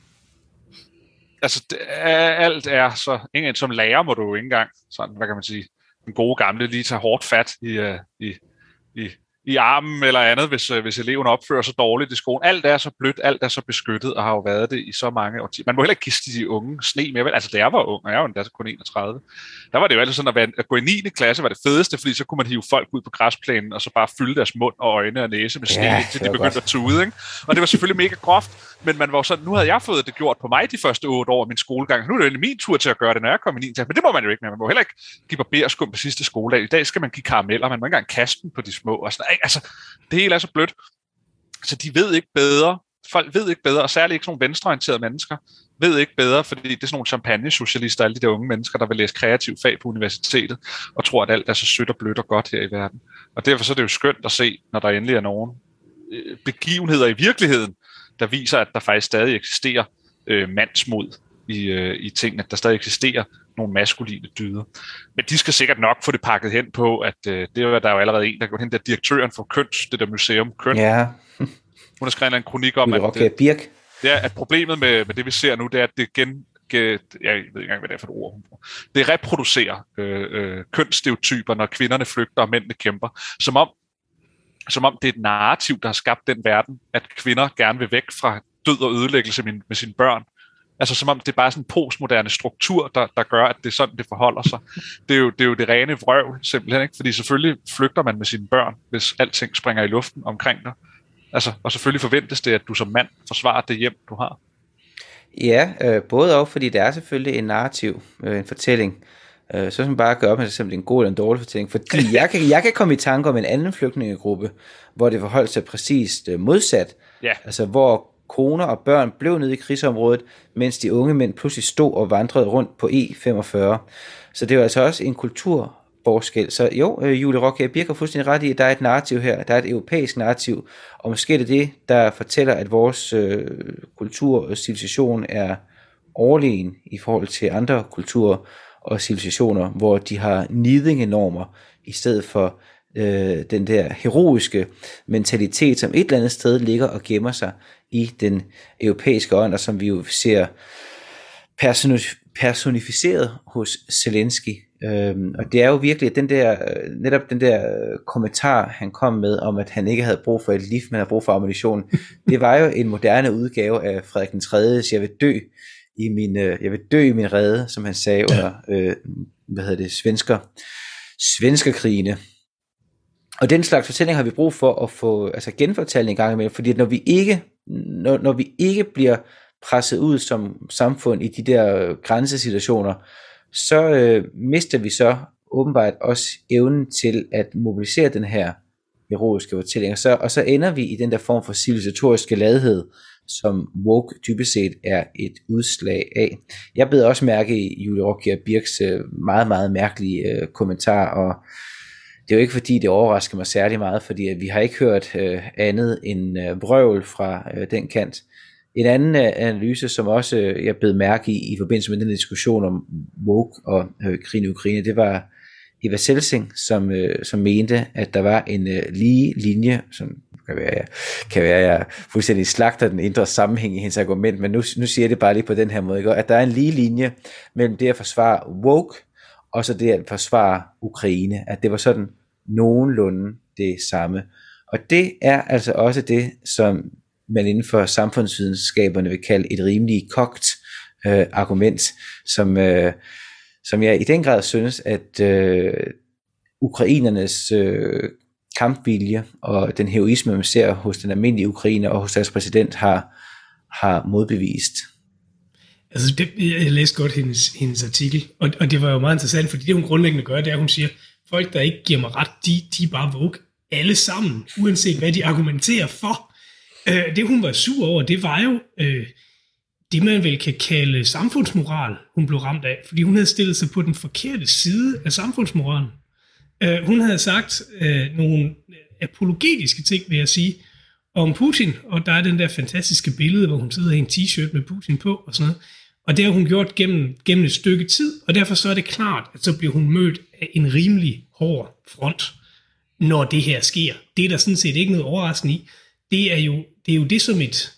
Altså, det er, alt er så... Ingen som lærer må du jo ikke engang, sådan, hvad kan man sige, den gode gamle lige tage hårdt fat i, uh, i, i, i armen eller andet, hvis, uh, hvis eleven opfører sig dårligt i skolen. Alt er så blødt, alt er så beskyttet, og har jo været det i så mange årtier. Man må heller ikke give de unge sne mere. Altså, da jeg var ung, og jeg var endda kun enogtredive, der var det jo altid sådan, at, være, at gå i niende klasse var det fedeste, fordi så kunne man hive folk ud på græsplænen, og så bare fylde deres mund og øjne og næse med sne, ja, indtil de begyndte godt at tude, ikke? Og det var selvfølgelig mega groft, men man var sådan, nu havde jeg fået det gjort på mig de første otte år af min skolegang. Nu er det jo min tur til at gøre det, når jeg kommer i niende klasse. Men det må man jo ikke mere. Man må heller ikke give barberskum på sidste skoledag. I dag skal man give karameller, man må ikke engang kaste dem på de små. Og sådan, altså, det hele er så blødt. Så de ved ikke bedre. Folk ved ikke bedre, og særligt ikke sådan nogle venstreorienterede mennesker, ved ikke bedre, fordi det er sådan nogle champagne-socialister, alle de der unge mennesker, der vil læse kreativ fag på universitetet, og tror, at alt er så sødt og blødt og godt her i verden. Og derfor så er det jo skønt at se, når der endelig er nogen begivenheder i virkeligheden, der viser, at der faktisk stadig eksisterer øh, mandsmod i, øh, i tingene, at der stadig eksisterer nogle maskuline dyder. Men de skal sikkert nok få det pakket hen på, at øh, det er der er jo allerede en, der går hen, der direktøren for Køns, det der museum Køn. Ja. Hun har skrevet en kronik om, at, det, Birk. Det er, at problemet med, med det, vi ser nu, det er, at det gen, gen, jeg ved ikke engang, hvad det er for et ord, hun bruger. Det reproducerer øh, øh, kønsstereotyper, når kvinderne flygter og mændene kæmper, som om, som om det er et narrativ, der har skabt den verden, at kvinder gerne vil væk fra død og ødelæggelse med, med sine børn. Altså som om det er bare sådan en postmoderne struktur, der, der gør, at det er sådan, det forholder sig. Det er jo det, er jo det rene vrøvl, simpelthen, ikke? Fordi selvfølgelig flygter man med sine børn, hvis alting springer i luften omkring dig. Altså, og selvfølgelig forventes det, at du som mand forsvarer det hjem, du har. Ja, øh, både og, fordi der er selvfølgelig en narrativ, øh, en fortælling, øh, så som bare gør op med sig, om det er en god eller en dårlig fortælling. Fordi jeg kan, jeg kan komme i tanke om en anden flygtningegruppe, hvor det forholdt sig præcist øh, modsat. Ja. Altså, hvor koner og børn blev nede i krigsområdet, mens de unge mænd pludselig stod og vandrede rundt på E femogfyrre. Så det er jo altså også en kultur forskel. Så jo, øh, Julie Rockjær Birk har fuldstændig ret i, at der er et narrativ her, der er et europæisk narrativ, og måske er det det, der fortæller, at vores øh, kultur og civilisation er overlegen i forhold til andre kulturer og civilisationer, hvor de har nidingenormer, i stedet for øh, den der heroiske mentalitet, som et eller andet sted ligger og gemmer sig i den europæiske ånd, og som vi jo ser personificeret hos Zelensky. Øhm, og det er jo virkelig den der, netop den der kommentar, han kom med, om at han ikke havde brug for et liv, men havde brug for ammunition. Det var jo en moderne udgave af Frederik den tredjes Jeg vil dø i min, øh, jeg vil dø i min rede, som han sagde under, øh, hvad hedder det, svensker, svenskerkrigene. Og den slags fortælling har vi brug for at få altså genfortælling en gang imellem, fordi når vi ikke, når, når vi ikke bliver presset ud som samfund i de der grænsesituationer, så øh, mister vi så åbenbart også evnen til at mobilisere den her heroiske fortælling, og så, og så ender vi i den der form for civilisatoriske ladhed, som woke typisk set er et udslag af. Jeg bed også mærke i Julie Rockjær Birks øh, meget, meget mærkelige øh, kommentar, og det er jo ikke fordi, det overrasker mig særlig meget, fordi at vi har ikke hørt øh, andet end øh, vrøvl fra øh, den kant. En anden øh, analyse, som også øh, jeg bed mærke i, i forbindelse med den diskussion om woke og øh, krigen i Ukraine, det var Eva Selsing, som, øh, som mente, at der var en øh, lige linje, som kan være, jeg, kan være, jeg fuldstændig slagter den indre sammenhæng i hendes argument, men nu, nu siger jeg det bare lige på den her måde, ikke? At der er en lige linje mellem det at forsvare woke, og så det at forsvare Ukraine, at det var sådan nogenlunde det samme. Og det er altså også det, som man inden for samfundsvidenskaberne vil kalde et rimelig kogt øh, argument, som, øh, som jeg i den grad synes, at øh, ukrainernes øh, kampvilje og den heroisme, man ser hos den almindelige ukrainer og hos deres præsident, har, har modbevist. Altså, det, jeg læste godt hendes, hendes artikel, og, og det var jo meget interessant, fordi det hun grundlæggende gør, det er, at hun siger, folk, der ikke giver mig ret, de, de er bare woke alle sammen, uanset hvad de argumenterer for. Øh, det hun var sur over, det var jo øh, det, man vel kan kalde samfundsmoral, hun blev ramt af, fordi hun havde stillet sig på den forkerte side af samfundsmoralen. Øh, hun havde sagt øh, nogle apologetiske ting, vil jeg sige, om Putin, og der er den der fantastiske billede, hvor hun sidder i en t-shirt med Putin på og sådan noget. Og det har hun gjort gennem, gennem et stykke tid, og derfor så er det klart, at så bliver hun mødt af en rimelig hård front, når det her sker. Det er der sådan set ikke noget overraskende i. Det er jo det, er jo det som et,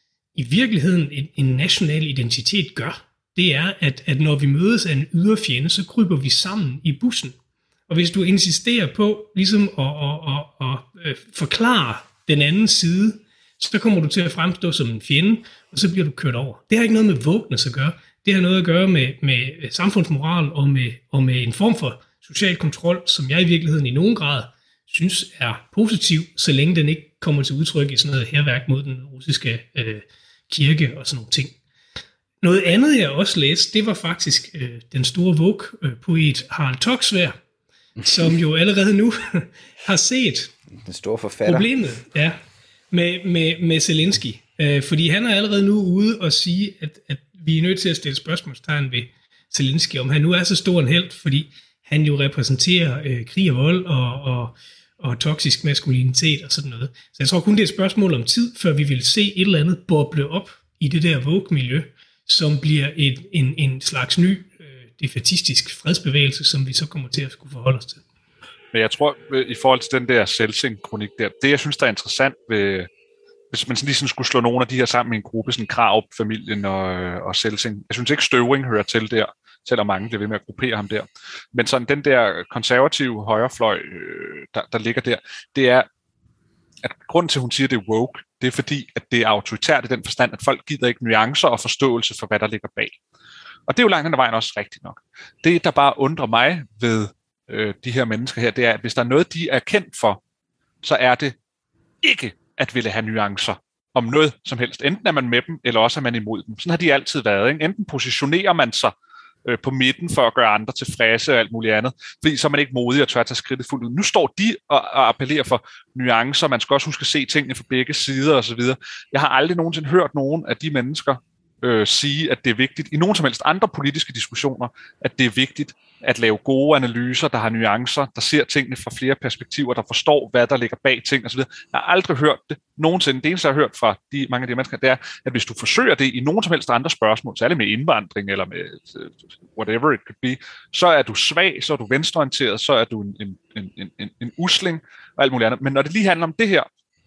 i virkeligheden en, en national identitet gør. Det er, at, at når vi mødes af en yderfjende, så kryber vi sammen i bussen. Og hvis du insisterer på ligesom at, at, at, at, at forklare den anden side, så kommer du til at fremstå som en fjende, og så bliver du kørt over. Det har ikke noget med wokeness at gøre. Det har noget at gøre med, med samfundsmoral og med, og med en form for social kontrol, som jeg i virkeligheden i nogen grad synes er positiv, så længe den ikke kommer til udtryk i sådan noget hærværk mod den russiske øh, kirke og sådan nogle ting. Noget andet, jeg også læste, det var faktisk øh, den store woke-poet Harald Toksvær, som jo allerede nu har set den store forfatter. Problemet, ja, med, med, med Zelensky. Øh, fordi han er allerede nu ude og sige, at, at vi er nødt til at stille spørgsmålstegn ved Zelensky, om han nu er så stor en helt, fordi han jo repræsenterer øh, krig og vold og, og, og toksisk maskulinitet og sådan noget. Så jeg tror kun, det er et spørgsmål om tid, før vi vil se et eller andet boble op i det der woke-miljø, som bliver et, en, en slags ny øh, defaitistisk fredsbevægelse, som vi så kommer til at skulle forholde os til. Men jeg tror, i forhold til den der Selsing-kronik der, det jeg synes, der er interessant ved, hvis man lige sådan skulle slå nogle af de her sammen i en gruppe, sådan Krarup, familien og, og Selsing. Jeg synes ikke, Støvring hører til der, selvom mange bliver ved med at gruppere ham der. Men sådan den der konservative højrefløj, der, der ligger der, det er, at grunden til, at hun siger, at det er woke, det er fordi, at det er autoritært i den forstand, at folk gider ikke nuancer og forståelse for, hvad der ligger bag. Og det er jo langt hen ad vejen også rigtigt nok. Det, der bare undrer mig ved øh, de her mennesker her, det er, at hvis der er noget, de er kendt for, så er det ikke at ville have nuancer om noget som helst. Enten er man med dem, eller også er man imod dem. Sådan har de altid været. Ikke? Enten positionerer man sig øh, på midten for at gøre andre tilfredse og alt muligt andet, fordi så er man ikke modig og tør at tage skridtet fuldt ud. Nu står de og, og appellerer for nuancer. Man skal også huske at se tingene fra begge sider osv. Jeg har aldrig nogensinde hørt nogen af de mennesker, øh, sige, at det er vigtigt, i nogen som helst andre politiske diskussioner, at det er vigtigt at lave gode analyser, der har nuancer, der ser tingene fra flere perspektiver, der forstår, hvad der ligger bag ting osv. Jeg har aldrig hørt det nogensinde. Det eneste, jeg har hørt fra de, mange af de mennesker, det er, at hvis du forsøger det i nogen som helst andre spørgsmål, særligt med indvandring eller med whatever it could be, så er du svag, så er du venstreorienteret, så er du en, en, en, en, en usling og alt muligt andet. Men når det lige handler om det her,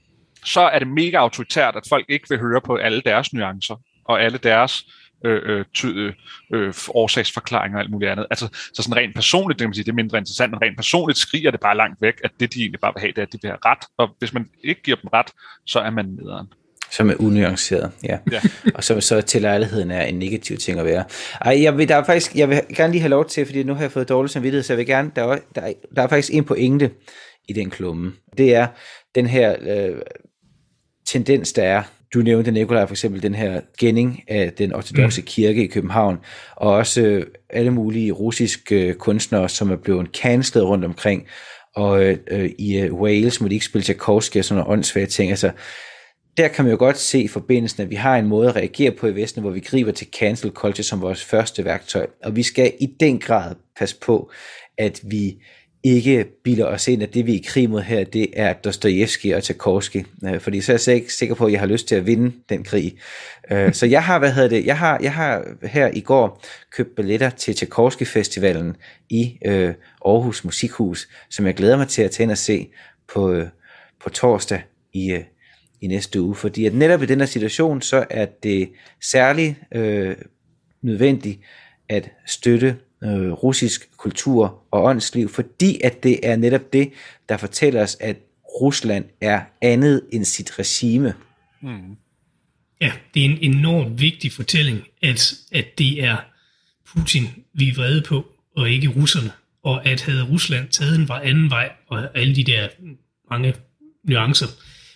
så er det mega autoritært, at folk ikke vil høre på alle deres nuancer og alle deres øh, øh, ty, øh, årsagsforklaringer og alt muligt andet. Altså, så sådan rent personligt, det kan man sige, det er mindre interessant, men rent personligt skriger det bare langt væk, at det, de egentlig bare vil have, det er, at de vil have ret. Og hvis man ikke giver dem ret, så er man nederen. Som er unuanceret, ja. ja. Og som så til lejligheden er en negativ ting at være. Ej, jeg vil, der er faktisk, jeg vil gerne lige have lov til, fordi nu har jeg fået dårlig samvittighed, så jeg vil gerne, der er, der er, der er faktisk en pointe i den klumme. Det er den her øh, tendens, der er. Du nævnte, Nikolaj, for eksempel den her skænding af den ortodokse mm. kirke i København, og også øh, alle mulige russiske øh, kunstnere, som er blevet cancelled rundt omkring, og øh, i øh, Wales må de ikke spille Tchaikovsky og sådan nogle åndssvage ting. Altså, der kan man jo godt se i forbindelsen, at vi har en måde at reagere på i Vesten, hvor vi griber til cancel culture som vores første værktøj, og vi skal i den grad passe på, at vi ikke bilder os ind, at det vi er i krig mod her, det er Dostojevskij og Tchaikovsky, fordi så er jeg ikke sikker på, at jeg har lyst til at vinde den krig. Så jeg har, hvad hedder det, jeg har, jeg har her i går købt billetter til Tchaikovsky-festivalen i øh, Aarhus Musikhus, som jeg glæder mig til at tage ind og se på, øh, på torsdag i, øh, i næste uge, fordi at netop i den her situation, så er det særligt øh, nødvendigt at støtte øh, russisk kultur og åndsliv, fordi at det er netop det, der fortæller os, at Rusland er andet end sit regime. Mm. Ja, det er en enormt vigtig fortælling, at, at det er Putin, vi er vrede på, og ikke russerne, og at havde Rusland taget en anden vej, og alle de der mange nuancer,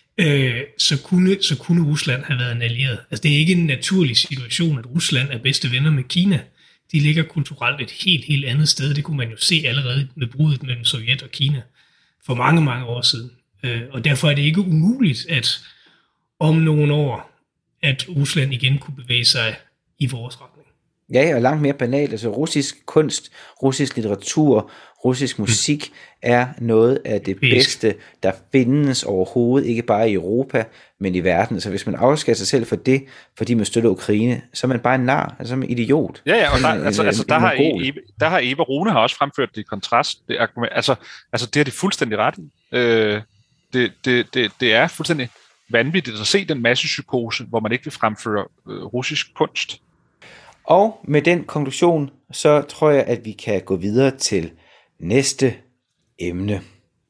øh, så, kunne, så kunne Rusland have været en allieret. Altså det er ikke en naturlig situation, at Rusland er bedste venner med Kina. De ligger kulturelt et helt, helt andet sted. Det kunne man jo se allerede med bruddet mellem Sovjet og Kina for mange, mange år siden. Øh, og derfor er det ikke umuligt, at om nogle år, at Rusland igen kunne bevæge sig i vores retning. Ja, og langt mere banalt. Altså russisk kunst, russisk litteratur, russisk musik mm. er noget af det bedste, der findes overhovedet, ikke bare i Europa, men i verden. Så hvis man afskærer sig selv for det, fordi man støtter Ukraine, så er man bare en nar, altså en idiot. Ja, ja, og der, en, altså, en, altså, der, en har Eva, der har Eva Rune har også fremført det i kontrast. Det argument, altså, altså, det har de fuldstændig ret i. Øh, det, det, det, det er fuldstændig vanvittigt at se den massepsykose, hvor man ikke vil fremføre øh, russisk kunst. Og med den konklusion, så tror jeg, at vi kan gå videre til næste emne.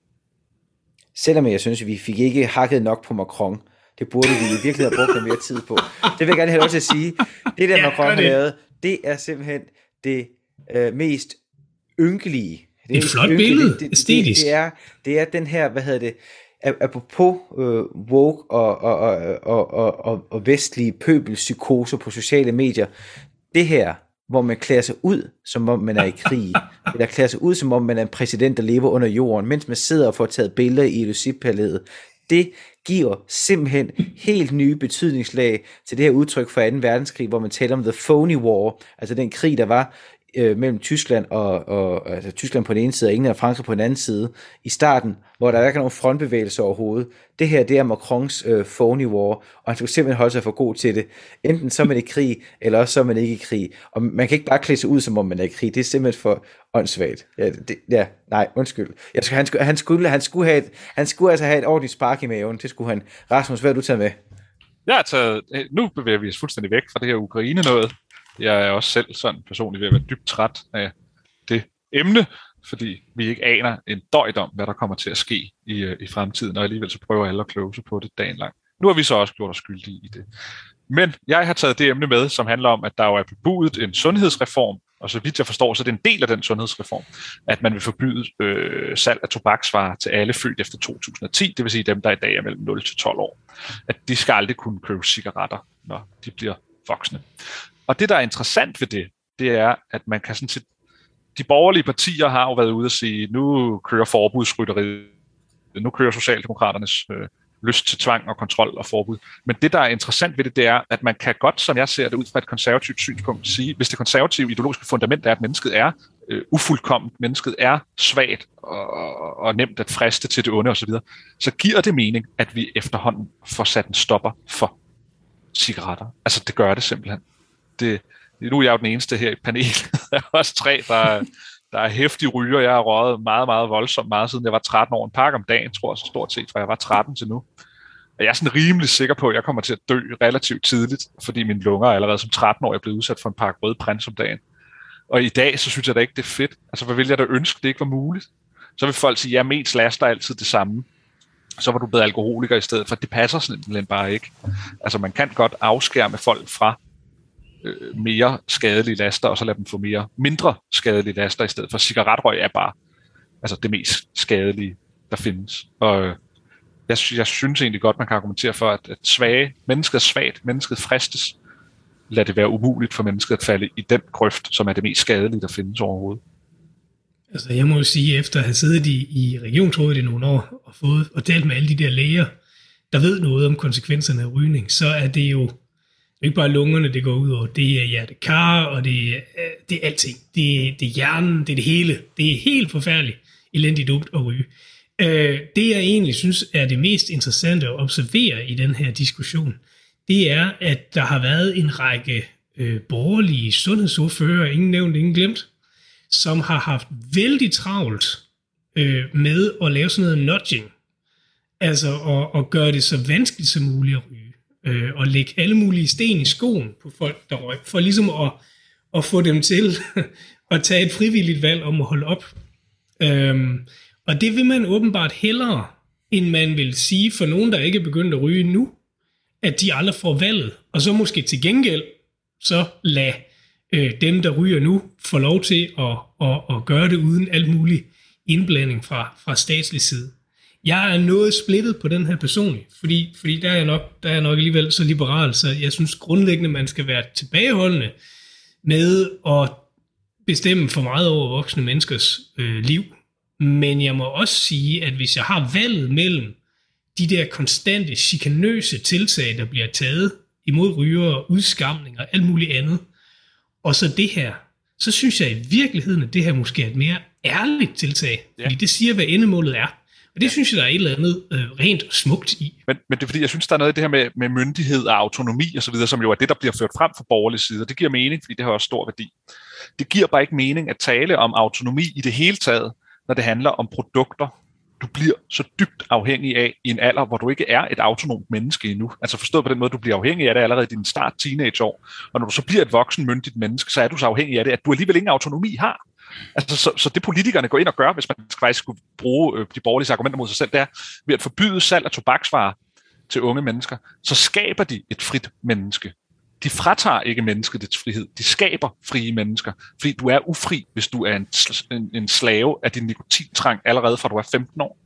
Selvom jeg synes, at vi fik ikke hakket nok på Macron. Det burde vi i virkeligheden have brugt mere tid på. Det vil jeg gerne have lov til at sige. Det der ja, Macron har lavet, det er simpelthen det øh, mest ynkelige. Det er et flot billede, det, det, det, det, er, det er den her, hvad hedder det, apropos øh, woke og, og, og, og, og, og vestlige pøbelpsykoser på sociale medier. Det her, hvor man klæder sig ud, som om man er i krig, eller klæder sig ud, som om man er en præsident, der lever under jorden, mens man sidder og får taget billeder i Élysée-palæet, det giver simpelthen helt nye betydningslag til det her udtryk fra anden verdenskrig, hvor man taler om the phony war, altså den krig, der var øh, mellem Tyskland og, og altså Tyskland på den ene side, og England og Frankrig på den anden side, i starten, hvor der ikke er nogen frontbevægelser overhovedet. Det her, det er Macrons øh, phony war, og han skulle simpelthen holde sig for god til det. Enten så er man i krig, eller også så er man ikke i krig. Og man kan ikke bare klæde sig ud, som om man er i krig. Det er simpelthen for åndssvagt. Ja, det, ja nej, undskyld. Jeg skal, han, skulle, han, skulle, han, skulle have et, han skulle altså have et ordentligt spark i maven. Det skulle han. Rasmus, hvad har du taget med? Jeg har taget, nu bevæger vi os fuldstændig væk fra det her Ukraine-noget. Jeg er også selv sådan personligt ved at være dybt træt af det emne, fordi vi ikke aner en døjt om, hvad der kommer til at ske i, i fremtiden, og alligevel så prøver alle at kloge sig på det dagen lang. Nu har vi så også gjort os skyldige i det. Men jeg har taget det emne med, som handler om, at der jo er bebudet en sundhedsreform, og så vidt jeg forstår, så er det en del af den sundhedsreform, at man vil forbyde øh, salg af tobaksvarer til alle født efter to tusind og ti, det vil sige dem, der i dag er mellem nul til tolv år. At de skal aldrig kunne købe cigaretter, når de bliver voksne. Og det, der er interessant ved det, det er, at man kan sådan set, de borgerlige partier har jo været ude at sige, nu kører forbudsrytteriet, nu kører Socialdemokraternes øh, lyst til tvang og kontrol og forbud. Men det, der er interessant ved det, det er, at man kan godt, som jeg ser det ud fra et konservativt synspunkt, sige, hvis det konservative ideologiske fundament er, at mennesket er øh, ufuldkomment, mennesket er svagt og, og, og nemt at friste til det onde osv., så giver det mening, at vi efterhånden får sat en stopper for cigaretter. Altså, det gør det simpelthen. Det, nu er jeg jo den eneste her i panelet. Der er også tre, der, der er hæftige ryger. Jeg har røget meget, meget voldsomt meget, siden jeg var tretten år. En pakke om dagen, tror jeg, så stort set, fra jeg var tretten til nu. Og jeg er sådan rimelig sikker på, at jeg kommer til at dø relativt tidligt, fordi mine lunger allerede som tretten-årig er blevet udsat for en pakke røde prins om dagen. Og i dag, så synes jeg da ikke, det er fedt. Altså, hvad ville jeg da ønske, det ikke var muligt? Så vil folk sige, ja, mens laster er altid det samme. Så var du blevet alkoholiker i stedet for. Det passer simpelthen bare ikke. Altså, man kan godt afskærme folk fra øh, mere skadelige laster, og så lade dem få mere mindre skadelige laster i stedet for. Cigaretrøg er bare altså det mest skadelige, der findes. Og øh, jeg, jeg synes egentlig godt, man kan argumentere for, at, at svage, mennesket er svagt, mennesket fristes. Lad det være umuligt for mennesket at falde i den grøft, som er det mest skadelige, der findes overhovedet. Altså jeg må jo sige, efter at have siddet i, i regionsrådet i nogle år og fået og talt med alle de der læger, der ved noget om konsekvenserne af rygning, så er det jo ikke bare lungerne, det går ud over. Det er hjertekar, og det er, det er alting. Det er, det er hjernen, det er det hele. Det er helt forfærdeligt, elendigt dumt at ryge. Det jeg egentlig synes er det mest interessante at observere i den her diskussion, det er, at der har været en række øh, borgerlige sundhedsordfører, ingen nævnt, ingen glemt, som har haft vældig travlt øh, med at lave sådan noget nudging. Altså at, at gøre det så vanskeligt som muligt at ryge. Øh, og lægge alle mulige sten i skoen på folk, der røg. For ligesom at, at få dem til at tage et frivilligt valg om at holde op. Øhm, og det vil man åbenbart hellere, end man vil sige for nogen, der ikke er begyndt at ryge nu, at de aldrig får valget. Og så måske til gengæld, så lad øh, dem, der ryger nu, få lov til at, at, at gøre det uden alt mulig indblanding fra, fra statslig side. Jeg er noget splittet på den her personligt, fordi, fordi der, er jeg nok, der er jeg nok alligevel så liberal, så jeg synes grundlæggende, man skal være tilbageholdende med at bestemme for meget over voksne menneskers øh, liv. Men jeg må også sige, at hvis jeg har valget mellem de der konstante, chikanøse tiltag, der bliver taget imod rygere, udskamning og alt muligt andet, og så det her, så synes jeg i virkeligheden, at det her måske er et mere ærligt tiltag, ja. Fordi det siger, hvad endemålet er. Og det ja. synes jeg, der er et eller andet øh, rent smukt i. Men, men det er fordi, jeg synes, der er noget i det her med, med myndighed og autonomi og så videre, som jo er det, der bliver ført frem fra borgerlig side. Det giver mening, fordi det har også stor værdi. Det giver bare ikke mening at tale om autonomi i det hele taget, når det handler om produkter, du bliver så dybt afhængig af i en alder, hvor du ikke er et autonomt menneske endnu. Altså forstået på den måde, du bliver afhængig af det allerede i din start teenageår. Og når du så bliver et voksen myndigt menneske, så er du så afhængig af det, at du alligevel ingen autonomi har. Altså, så, så det politikerne går ind og gør, hvis man faktisk skulle bruge øh, de borgerlige argumenter mod sig selv, det er ved at forbyde salg af tobaksvarer til unge mennesker, så skaber de et frit menneske. De fratager ikke mennesket dets frihed. De skaber frie mennesker, fordi du er ufri, hvis du er en, en, en slave af din nikotintrang allerede fra du er femten år.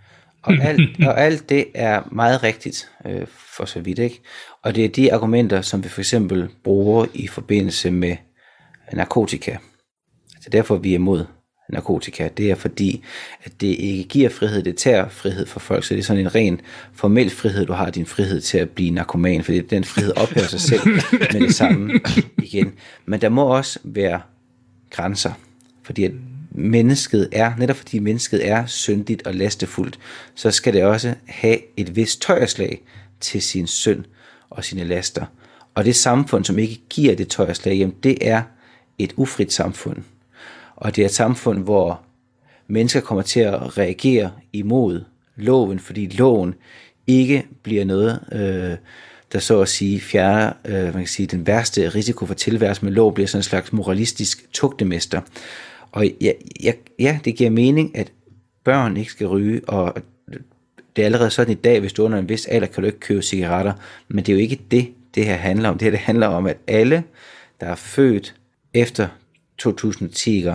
Og alt, og alt det er meget rigtigt, øh, for så vidt, ikke? Og det er de argumenter, som vi for eksempel bruger i forbindelse med narkotika. Det er derfor, vi er imod narkotika. Det er fordi, at det ikke giver frihed, det tager frihed for folk. Så det er sådan en ren formel frihed, du har din frihed til at blive narkoman, fordi den frihed ophører sig selv med det samme igen. Men der må også være grænser, fordi at mennesket er, netop fordi mennesket er syndigt og lastefuldt, så skal det også have et vist tøjerslag til sin synd og sine laster. Og det samfund, som ikke giver det tøjerslag, jamen det er et ufrit samfund. Og det er et samfund, hvor mennesker kommer til at reagere imod loven, fordi loven ikke bliver noget, øh, der så at sige fjerner øh, man kan sige, den værste risiko for tilværelsen, men lov bliver sådan en slags moralistisk tugtemester. Og ja, ja, ja, det giver mening, at børn ikke skal ryge, og det er allerede sådan i dag, hvis du er under en vis alder, kan du ikke købe cigaretter, men det er jo ikke det, det her handler om. Det her det handler om, at alle, der er født efter to tusind og ti,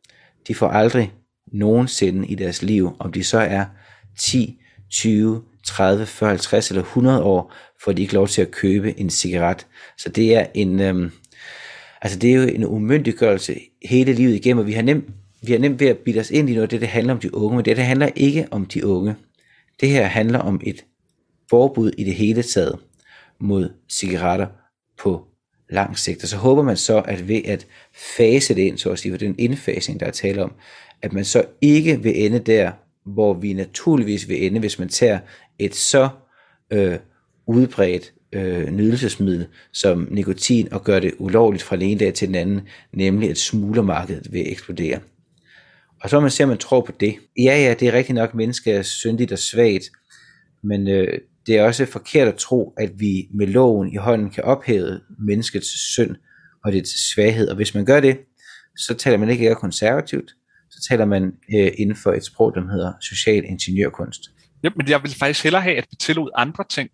de får aldrig nogensinde i deres liv, om de så er ti, tyve, tredive, fyrre, halvtreds eller hundrede år, får de ikke lov til at købe en cigaret. Så det er en, øhm, altså det er jo en umyndiggørelse hele livet igennem, og vi har nemt, vi har nemt ved at bilde os ind i noget, det, det handler om de unge, men det, det handler ikke om de unge. Det her handler om et forbud i det hele taget mod cigaretter på lang sigt. Og så håber man så, at ved at fase det ind, så at sige, for den indfasning, der er tale om, at man så ikke vil ende der, hvor vi naturligvis vil ende, hvis man tager et så øh, udbredt øh, nydelsesmiddel som nikotin og gør det ulovligt fra den ene dag til den anden, nemlig at smuglermarkedet vil eksplodere. Og så må man se, om man tror på det. Ja, ja, det er rigtig nok, mennesket er syndigt og svagt, men øh, det er også forkert at tro, at vi med loven i hånden kan ophæve menneskets synd og dets svaghed. Og hvis man gør det, så taler man ikke konservativt, så taler man øh, inden for et sprog, der hedder social ingeniørkunst. Ja, men jeg vil faktisk hellere have, at vi tillod andre ting.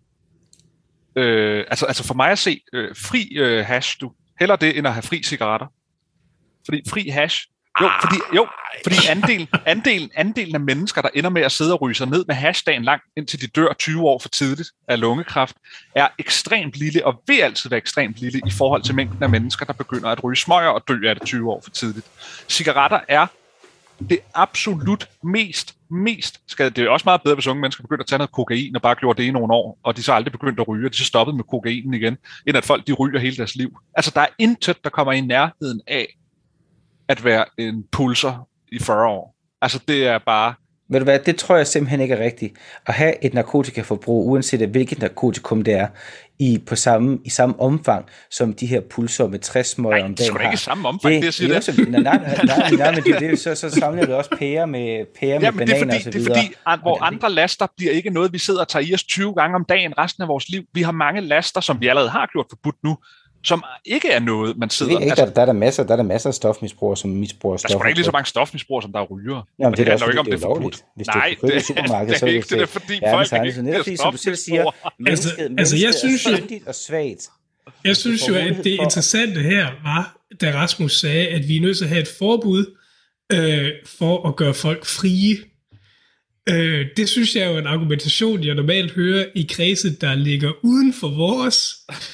Øh, altså, altså for mig at se, øh, fri øh, hash, du. Hellere det, end at have fri cigaretter. Fordi fri hash, jo, fordi, jo, fordi andelen, andelen, andelen af mennesker, der ender med at sidde og ryge sig ned med hash dagen lang, indtil de dør tyve år for tidligt af lungekræft, er ekstremt lille, og vil altid være ekstremt lille i forhold til mængden af mennesker, der begynder at ryge smøger og dø af det tyve år for tidligt. Cigaretter er det absolut mest, mest skadeligt. Det er også meget bedre, hvis unge mennesker begynder at tage noget kokain og bare gjorde det i nogle år, og de så aldrig begyndte at ryge, og de så stoppede med kokainen igen, end at folk de ryger hele deres liv. Altså, der er intet, der kommer i nærheden af at være en pulser i fyrre år. Altså, det er bare... Ved du hvad, det tror jeg simpelthen ikke er rigtigt. At have et narkotikaforbrug, uanset hvilket narkotikum det er, i, på samme, i samme omfang, som de her pulser med tres smøger om dagen har. Nej, det er ikke i samme omfang, det, det jeg siger det. det. Nej, nej, nej, nej, men det, det, så, så samler du også pærer med, pærer med ja, bananer fordi, og så videre. Det er fordi, an, hvor andre laster bliver ikke noget, vi sidder og tager i os tyve gange om dagen resten af vores liv. Vi har mange laster, som vi allerede har gjort forbudt nu, som ikke er noget, man sidder... Ikke, altså, der, der, er der, masser, der er der masser af stofmisbrugere, som misbruger stoffer. Der er sgu ikke lige så mange stofmisbrugere, som der er ryger. Jamen, det, det er også, ikke om det er, det er forbudt. Hvis Nej, det er i supermarkedet, det er ikke det, er fordi ja, folk er ikke netop fordi, som du selv siger, mennesket, altså, altså, jeg synes er syndigt og svagt. Jeg synes jo, at det interessante her var, da Rasmus sagde, at vi er nødt til at have et forbud øh, for at gøre folk frie. Øh, det synes jeg er jo en argumentation, jeg normalt hører i kredse, der ligger uden for vores...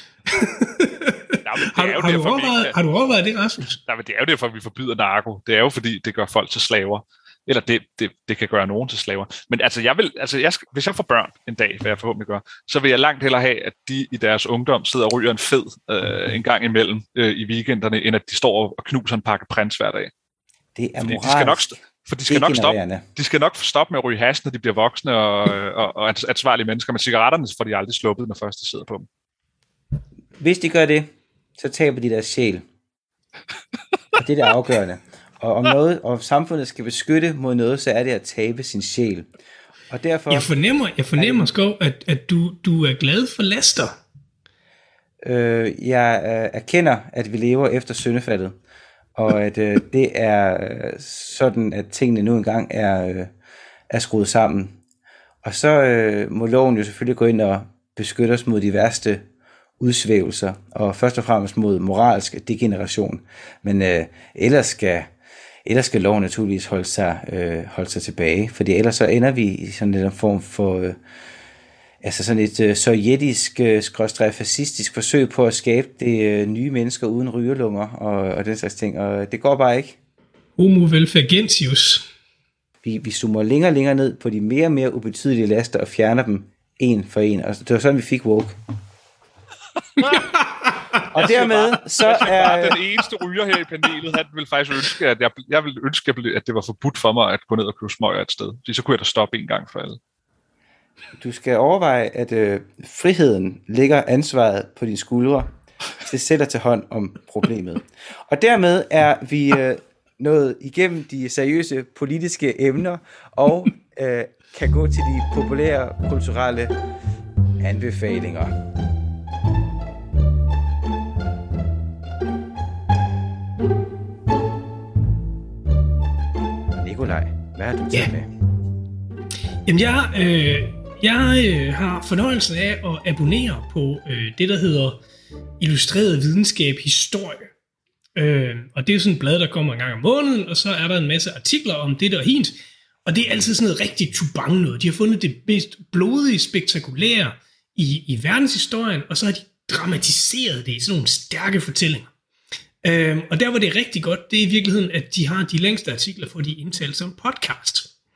Jamen, har, har, du overvejet, har du overvejet det, Rasmus? Nej, men det er jo derfor, vi forbyder narko. Det er jo fordi, det gør folk til slaver. Eller det, det, det kan gøre nogen til slaver. Men altså, jeg vil, altså jeg skal, hvis jeg får børn en dag, hvad jeg forhåbentlig gør, så vil jeg langt hellere have, at de i deres ungdom sidder og ryger en fed øh, en gang imellem øh, i weekenderne, end at de står og knuser en pakke prins hver dag. Det er fordi moralsk. De skal nok, for de skal nok stoppe. De skal nok stoppe med at ryge hash, når de bliver voksne og, og, og ansvarlige mennesker. Men cigaretterne får de aldrig sluppet, når først de sidder på dem. Hvis de gør det, så taber de deres sjæl. Og det er det afgørende. Og om noget, og samfundet skal beskytte mod noget, så er det at tabe sin sjæl. Og derfor... Jeg fornemmer, jeg fornemmer Skov, at, at du, du er glad for laster. Øh, jeg øh, erkender, at vi lever efter syndefaldet. Og at øh, det er øh, sådan, at tingene nu engang er, øh, er skruet sammen. Og så øh, må loven jo selvfølgelig gå ind og beskytte os mod de værste udsvævelser, og først og fremmest mod moralsk degeneration. Men øh, ellers skal ellers skal loven naturligvis holde sig, øh, holde sig tilbage, fordi ellers så ender vi i sådan en form for øh, altså sådan et øh, sovjetisk, øh, skråstreg fascistisk forsøg på at skabe det øh, nye mennesker uden rygerlunger og, og den slags ting, og det går bare ikke. Homo velfagentius. Vi, vi zoomer længere og længere ned på de mere og mere ubetydelige laster og fjerner dem en for en, og det var sådan, vi fik woke. Og dermed så er den eneste ryger her i panelet, han vil faktisk ønske, at jeg, jeg vil ønske, at det var forbudt for mig at gå ned og købe smøger et sted. Så kunne jeg da stoppe en gang for alle. Du skal overveje, at øh, friheden ligger ansvaret på dine skuldre til selv at tage hånd om problemet. Og dermed er vi øh, nået igennem de seriøse politiske emner og øh, kan gå til de populære kulturelle anbefalinger. Nikolaj, hvad har du taget med? Jamen, jeg, øh, jeg øh, har fornøjelsen af at abonnere på øh, det, der hedder Illustreret Videnskab Historie. Øh, og det er sådan et blad, der kommer en gang om måneden, og så er der en masse artikler om det, der er hint. Og det er altid sådan noget rigtig tubang noget. De har fundet det mest blodige, spektakulære i, i verdenshistorien, og så har de dramatiseret det i sådan nogle stærke fortællinger. Øhm, og der var det rigtig godt, det er i virkeligheden, at de har de længste artikler, for de indtalt som podcast.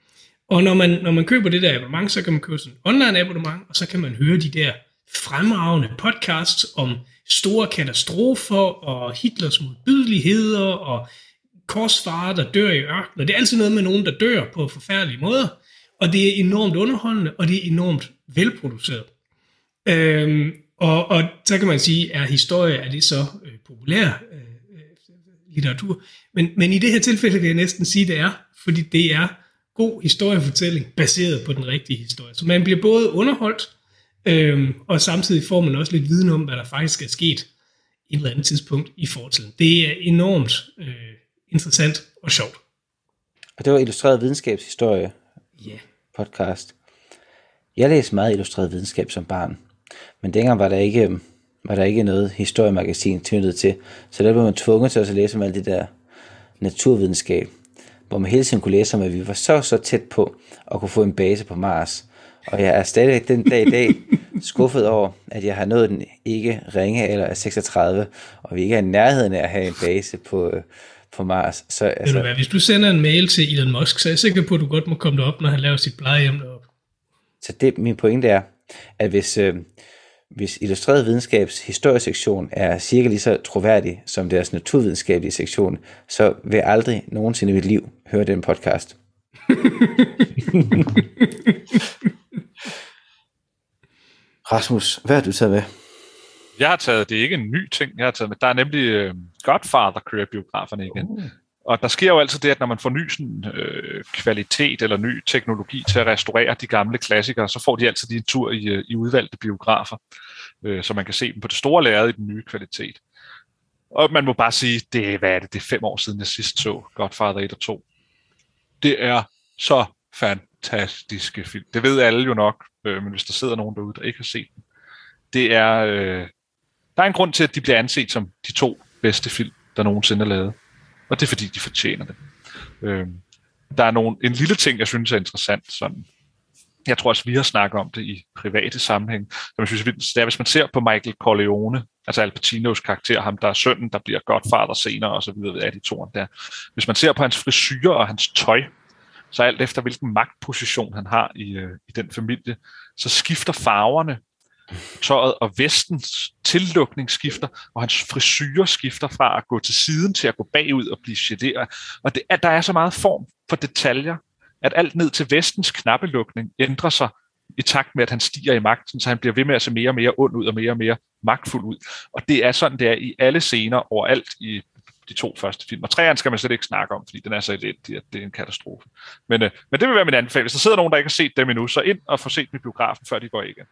Og når man, når man køber det der abonnement, så kan man købe sådan en online abonnement, og så kan man høre de der fremragende podcasts om store katastrofer og Hitlers modbydeligheder og korsfarer, der dør i ørkenen. Det er altid noget med nogen, der dør på forfærdelige måder, og det er enormt underholdende, og det er enormt velproduceret. Øhm, og, og så kan man sige, er historie, er det så øh, populær øh, litteratur? Men, men i det her tilfælde vil jeg næsten sige, det er, fordi det er god historiefortælling, baseret på den rigtige historie. Så man bliver både underholdt, øhm, og samtidig får man også lidt viden om, hvad der faktisk er sket i et eller andet tidspunkt i fortiden. Det er enormt øh, interessant og sjovt. Og det var Illustreret Videnskabshistorie Ja. podcast. Jeg læste meget Illustreret Videnskab som barn, men dengang var der ikke, var der ikke noget historiemagasin knyttet til, så der blev man tvunget til at læse om alt det der naturvidenskab, hvor man hele tiden kunne læse om, at vi var så så tæt på at kunne få en base på Mars. Og jeg er stadig den dag i dag skuffet over, at jeg har nået den ikke ringe alder af seksogtredive, og vi ikke er i nærheden af at have en base på, på Mars. Så, altså, Ved du hvad, hvis du sender en mail til Elon Musk, så er jeg sikker på, at du godt må komme derop, når han laver sit plejehjem deroppe. Så det, min pointe er, at hvis, øh, hvis Illustreret Videnskabs historiesektion er cirka lige så troværdig som deres naturvidenskabelige sektion, så vil jeg aldrig nogensinde i mit liv høre den podcast. Rasmus, hvad har du taget med? Jeg har taget, det er ikke en ny ting, jeg har taget med. Der er nemlig uh, Godfather kører biograferne igen. Uh. Og der sker jo altid det, at når man får ny sådan, øh, kvalitet eller ny teknologi til at restaurere de gamle klassikere, så får de altid de en tur i, i udvalgte biografer, øh, så man kan se dem på det store lærred i den nye kvalitet. Og man må bare sige, det, hvad er det, det er fem år siden, jeg sidst så Godfather et og to. Det er så fantastiske film. Det ved alle jo nok, øh, men hvis der sidder nogen derude, der ikke har set dem. Det er, øh, der er en grund til, at de bliver anset som de to bedste film, der nogensinde er lavet. Og det er fordi, de fortjener det. Øh, der er nogle, en lille ting, jeg synes er interessant. Sådan. Jeg tror også, vi har snakket om det i private sammenhæng. Jeg synes, det er, hvis man ser på Michael Corleone, altså Al Pacinos karakter, ham der er sønnen, der bliver Godfather senere, og så videre af de to der. Hvis man ser på hans frisyrer og hans tøj, så alt efter hvilken magtposition han har i, øh, i den familie, så skifter farverne, tøjet og vestens tillukning skifter, og hans frisyrer skifter fra at gå til siden til at gå bagud og blive generet. Og det, at der er så meget form for detaljer, at alt ned til vestens knappelukning ændrer sig i takt med, at han stiger i magten, så han bliver ved med at se mere og mere ond ud og mere og mere magtfuld ud. Og det er sådan, det er i alle scener overalt i de to første film. Og træerne skal man slet ikke snakke om, fordi den er så elendig, at det er en katastrofe. Men, øh, men det vil være min anbefaling. Hvis der sidder nogen, der ikke har set dem endnu, så ind og få set dem i biografen, før de går igen.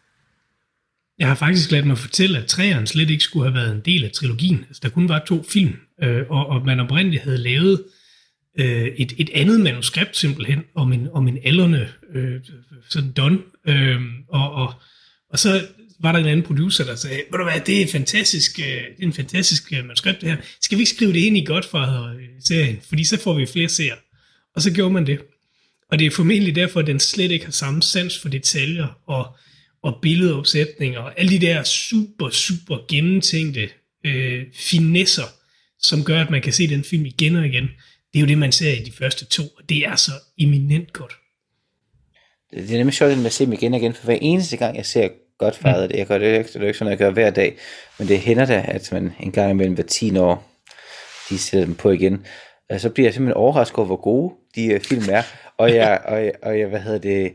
Jeg har faktisk ladet mig fortælle, at træerne slet ikke skulle have været en del af trilogien. Altså, der kun var to film, øh, og, og man oprindeligt havde lavet øh, et, et andet manuskript simpelthen, om en, om en aldrende øh, sådan Don. Øh, og, og, og så var der en anden producer, der sagde, ved du hvad, det er, fantastisk, øh, det er en fantastisk øh, manuskript det her. Skal vi ikke skrive det ind i Godfather-serien? Fordi så får vi flere seere. Og så gjorde man det. Og det er formentlig derfor, at den slet ikke har samme sans for detaljer og og billedopsætninger, og alle de der super, super gennemtænkte øh, finesser, som gør, at man kan se den film igen og igen. Det er jo det, man ser i de første to, og det er så eminent godt. Det er nemlig sjovt, at jeg ser dem igen og igen, for hver eneste gang, jeg ser Godfather, mm. det, jeg gør det, det er jo ikke sådan, jeg gør hver dag, men det hænder da, at man en gang imellem hver ti år, de sætter dem på igen. Og så bliver jeg simpelthen overrasket over, hvor gode de uh, film er, og jeg, og, jeg, og jeg, hvad hedder det,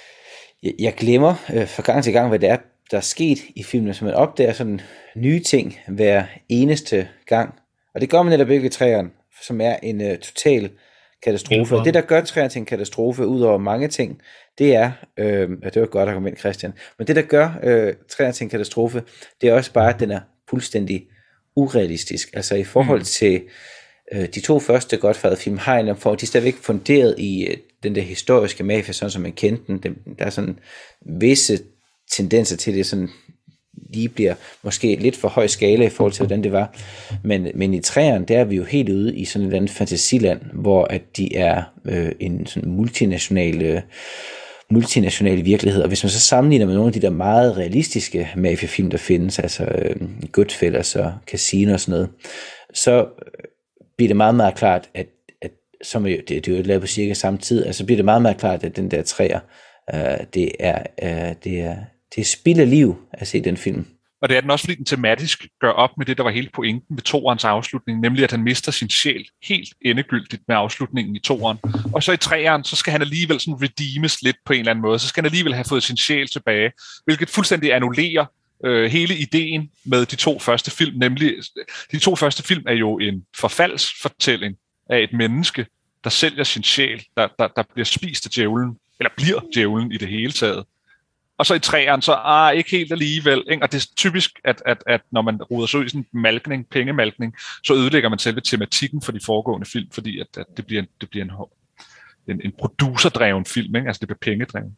jeg glemmer øh, fra gang til gang, hvad det er, der er sket i filmen, så man opdager sådan nye ting hver eneste gang. Og det gør man netop ikke ved træerne, som er en øh, total katastrofe. Og det, der gør træerne til en katastrofe, ud over mange ting, det er, øh, det var et godt argument, Christian, men det, der gør øh, træerne til en katastrofe, det er også bare, at den er fuldstændig urealistisk. Altså i forhold mm. til øh, de to første Godfather-film, har en for, de er stadigvæk funderet i øh, den der historiske mafia, sådan som man kendte den. Der er sådan visse tendenser til det, sådan lige bliver måske lidt for høj skala i forhold til, hvordan det var. Men, men i træerne, der er vi jo helt ude i sådan et andet fantasiland, hvor at de er øh, en sådan multinational, øh, multinational virkelighed. Og hvis man så sammenligner med nogle af de der meget realistiske mafiafilm, der findes, altså øh, Goodfellas og Casino og sådan noget, så bliver det meget, meget klart, at som jo, det, det er jo lavet på cirka samme tid, altså bliver det meget, meget klart, at den der træer, øh, det er, øh, det er, det er spild af liv at se den film. Og det er den også, fordi den tematisk gør op med det, der var hele pointen ved toerens afslutning, nemlig at han mister sin sjæl helt endegyldigt med afslutningen i toeren. Og så i treeren, så skal han alligevel sådan redeemes lidt på en eller anden måde. Så skal han alligevel have fået sin sjæl tilbage, hvilket fuldstændig annullerer øh, hele ideen med de to første film. Nemlig, de to første film er jo en forfaldsfortælling af et menneske, der sælger sin sjæl, der, der, der bliver spist af djævlen, eller bliver djævlen i det hele taget. Og så i træeren, så ah, ikke helt alligevel. Ikke? Og det er typisk, at, at, at når man ruder sig ud i sådan en malkning, pengemalkning, så ødelægger man selve tematikken for de foregående film, fordi at, at det bliver, en, det bliver en, en, en producerdreven film, ikke? Altså det bliver pengedreven.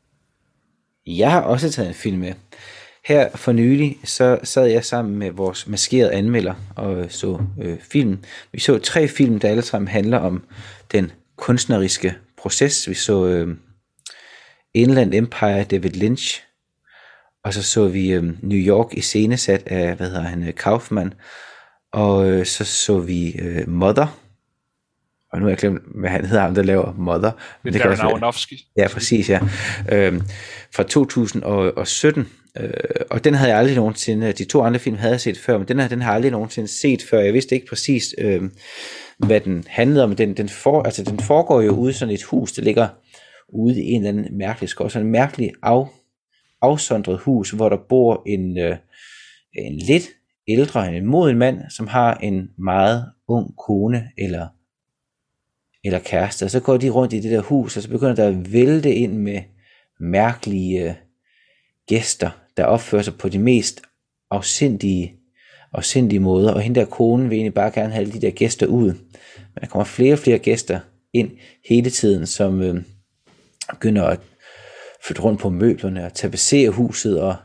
Jeg har også taget en film med. Her for nylig, så sad jeg sammen med vores maskerede anmelder og så øh, film. Vi så tre film, der alle sammen handler om den kunstneriske proces. Vi så øh, Inland Empire, David Lynch, og så så vi øh, New York iscenesat af, hvad hedder han, Kaufman, og øh, så så vi øh, Mother, og nu har jeg glemt, hvad han hedder, ham der laver Mother. Men det kan også være. Ja, præcis, ja. Øh, fra to tusind og sytten, øh, og den havde jeg aldrig nogensinde, de to andre film havde jeg set før, men den her, den har jeg aldrig nogensinde set før. Jeg vidste ikke præcis, øh, hvad den handlede om. Den, den, for, altså, den foregår jo ude i sådan et hus, der ligger ude i en eller anden mærkelig skov, sådan en mærkelig af, afsondret hus, hvor der bor en, øh, en lidt ældre, en moden mand, som har en meget ung kone eller, eller kæreste, og så går de rundt i det der hus, og så begynder der at vælte ind med mærkelige øh, gæster, der opfører sig på de mest afsindige, afsindige måder, og hende der kone vil egentlig bare gerne have de der gæster ud, men der kommer flere og flere gæster ind hele tiden, som øh, begynder at flytte rundt på møblerne og tapetsere huset, og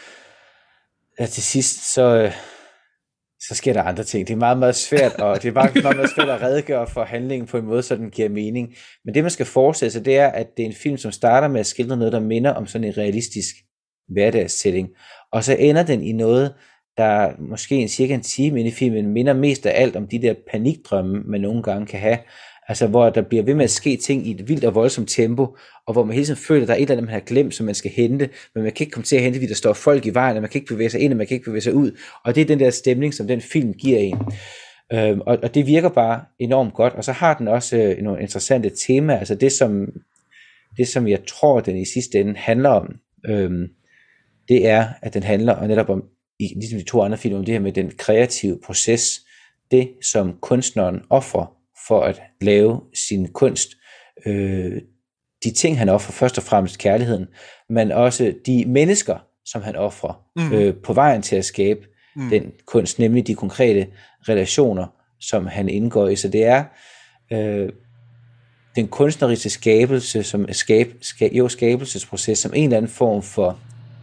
ja, til sidst så, øh, så sker der andre ting. Det er meget, meget svært, og det er meget, meget, meget svært at redegøre for handlingen på en måde, så den giver mening. Men det, man skal forestille sig, det er, at det er en film, som starter med at skildre noget, der minder om sådan en realistisk hverdagssætning, og så ender den i noget, der måske en cirka en time inde i filmen minder mest af alt om de der panikdrømme, man nogle gange kan have, altså hvor der bliver ved med at ske ting i et vildt og voldsomt tempo, og hvor man hele tiden føler, at der er et eller andet, man har glemt, som man skal hente, men man kan ikke komme til at hente, fordi der står folk i vejen, og man kan ikke bevæge sig ind, og man kan ikke bevæge sig ud, og det er den der stemning, som den film giver en. Øhm, og, og det virker bare enormt godt, og så har den også øh, nogle interessante temaer, altså det som, det som jeg tror, den i sidste ende handler om, øhm, det er, at den handler netop om, i, ligesom de to andre film, om det her med den kreative proces, det som kunstneren offrer for at lave sin kunst, øh, de ting han offrer, først og fremmest kærligheden, men også de mennesker, som han offrer mm. øh, på vejen til at skabe mm. den kunst, nemlig de konkrete relationer, som han indgår i. Så det er øh, den kunstneriske skabelse, som er skab, skab, jo, skabelsesproces, som en eller anden form for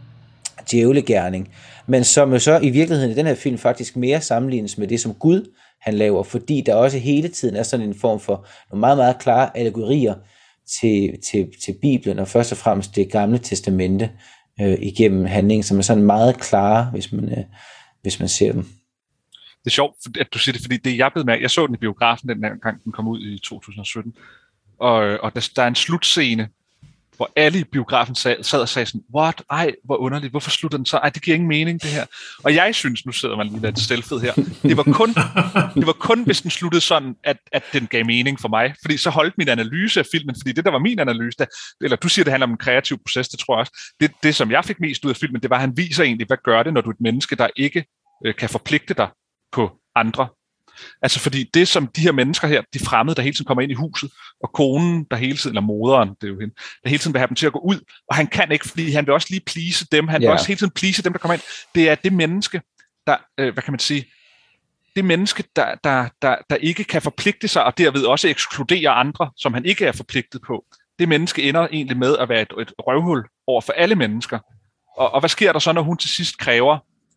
djævlegerning, men som jo så i virkeligheden i den her film faktisk mere sammenlignes med det, som Gud han laver, fordi der også hele tiden er sådan en form for nogle meget, meget klare allegorier til, til, til Bibelen, og først og fremmest det gamle testamente øh, igennem handlingen, som er sådan meget klare, hvis man, øh, hvis man ser dem. Det er sjovt, at du siger det, fordi det jeg blev med, jeg så den i biografen den gang, den kom ud i to tusind og sytten, og, og der, der er en slutscene, hvor alle i biografen sad, sad og sagde sådan, what? Ej, hvor underligt, hvorfor slutter den så? Ej, det giver ingen mening, det her. Og jeg synes, nu sidder man lige lidt stelfed her, det var kun, det var kun hvis den sluttede sådan, at, at den gav mening for mig. Fordi så holdt min analyse af filmen, fordi det, der var min analyse, der, eller du siger, det handler om en kreativ proces, det tror jeg også. Det, det, som jeg fik mest ud af filmen, det var, at han viser egentlig, hvad gør det, når du er et menneske, der ikke øh, kan forpligte dig på andre. Altså fordi det, som de her mennesker her, de fremmede, der hele tiden kommer ind i huset, og konen, der hele tiden, eller moderen, det er jo hende, der hele tiden vil have dem til at gå ud, og han kan ikke, fordi han vil også lige please dem, han yeah. vil også hele tiden please dem, der kommer ind. Det er det menneske, der, øh, hvad kan man sige, det menneske, der, der, der, der ikke kan forpligte sig, og derved også ekskludere andre, som han ikke er forpligtet på. Det menneske ender egentlig med at være et, et røvhul over for alle mennesker. Og, og hvad sker der så, når hun til sidst kræver,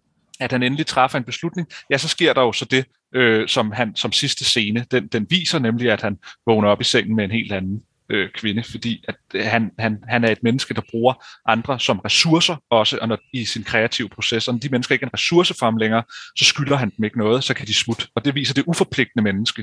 at han endelig træffer en beslutning? Ja, så sker der jo så det, øh, som han som sidste scene, den, den viser nemlig, at han vågner op i sengen med en helt anden øh, kvinde, fordi at øh, han, han, han er et menneske, der bruger andre som ressourcer også og når, i sin kreative proces. Og når de mennesker ikke er en ressource for ham længere, så skylder han dem ikke noget, så kan de smutte. Og det viser det uforpligtende menneske,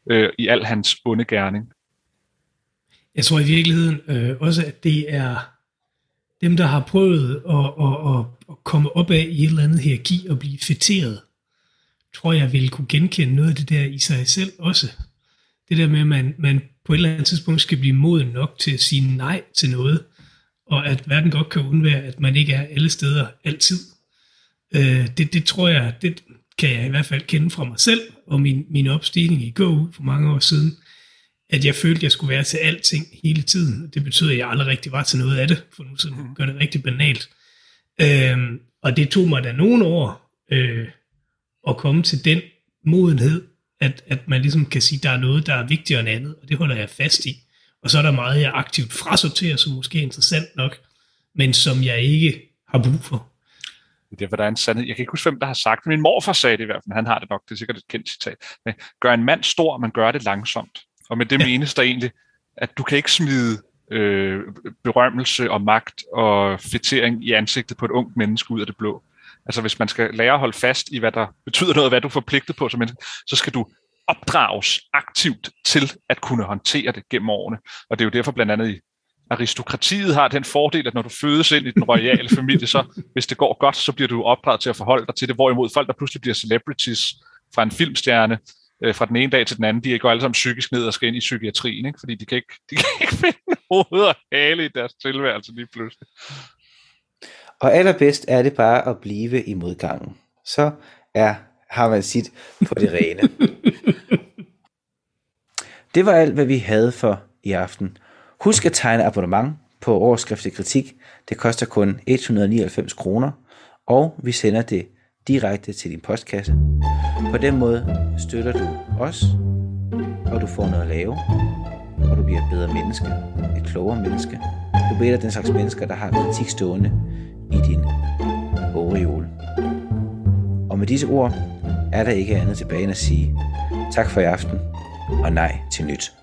øh, i al hans onde gerning. Jeg tror i virkeligheden øh, også, at det er dem, der har prøvet at, at, at, at komme op af i et eller andet hierarki og blive fætteret, tror jeg vil kunne genkende noget af det der i sig selv også. Det der med, at man, man på et eller andet tidspunkt skal blive moden nok til at sige nej til noget, og at verden godt kan undvære, at man ikke er alle steder altid. Øh, det, det tror jeg, det kan jeg i hvert fald kende fra mig selv, og min, min opstigning i Go for mange år siden, at jeg følte, at jeg skulle være til alting hele tiden. Det betyder, at jeg aldrig rigtig var til noget af det, for nu så gør det rigtig banalt. Øhm, og det tog mig da nogle år øh, at komme til den modenhed, at, at man ligesom kan sige, at der er noget, der er vigtigere end andet, og det holder jeg fast i. Og så er der meget, jeg aktivt frasorterer, som måske er interessant nok, men som jeg ikke har brug for. Det er, hvad der er en sandhed. Jeg kan ikke huske, hvem der har sagt det. Min morfar sagde det i hvert fald. Han har det nok. Det er sikkert et kendt citat. Men gør en mand stor, men gør det langsomt. Og med det ja. menes der egentlig, at du kan ikke smide øh, berømmelse og magt og fættering i ansigtet på et ungt menneske ud af det blå. Altså hvis man skal lære at holde fast i, hvad der betyder noget, hvad du er forpligtet på som menneske, så skal du opdrages aktivt til at kunne håndtere det gennem årene. Og det er jo derfor blandt andet i aristokratiet har den fordel, at når du fødes ind i den royale familie, så hvis det går godt, så bliver du opdraget til at forholde dig til det, hvorimod folk, der pludselig bliver celebrities fra en filmstjerne, øh, fra den ene dag til den anden, de går alle sammen psykisk ned og skal ind i psykiatrien, ikke? Fordi de kan ikke, de kan ikke finde hoved og hale i deres tilværelse lige pludselig. Og allerbedst er det bare at blive i modgangen. Så er, har man sit på det rene. Det var alt, hvad vi havde for i aften. Husk at tegne abonnement på Overskriftet Kritik. Det koster kun et hundrede og nioghalvfems kroner, og vi sender det direkte til din postkasse. På den måde støtter du os, og du får noget at lave, og du bliver et bedre menneske, et klogere menneske. Du bliver den slags mennesker, der har kritik stående i din bogreol. Og med disse ord er der ikke andet tilbage end at sige tak for i aften, og nej til nyt.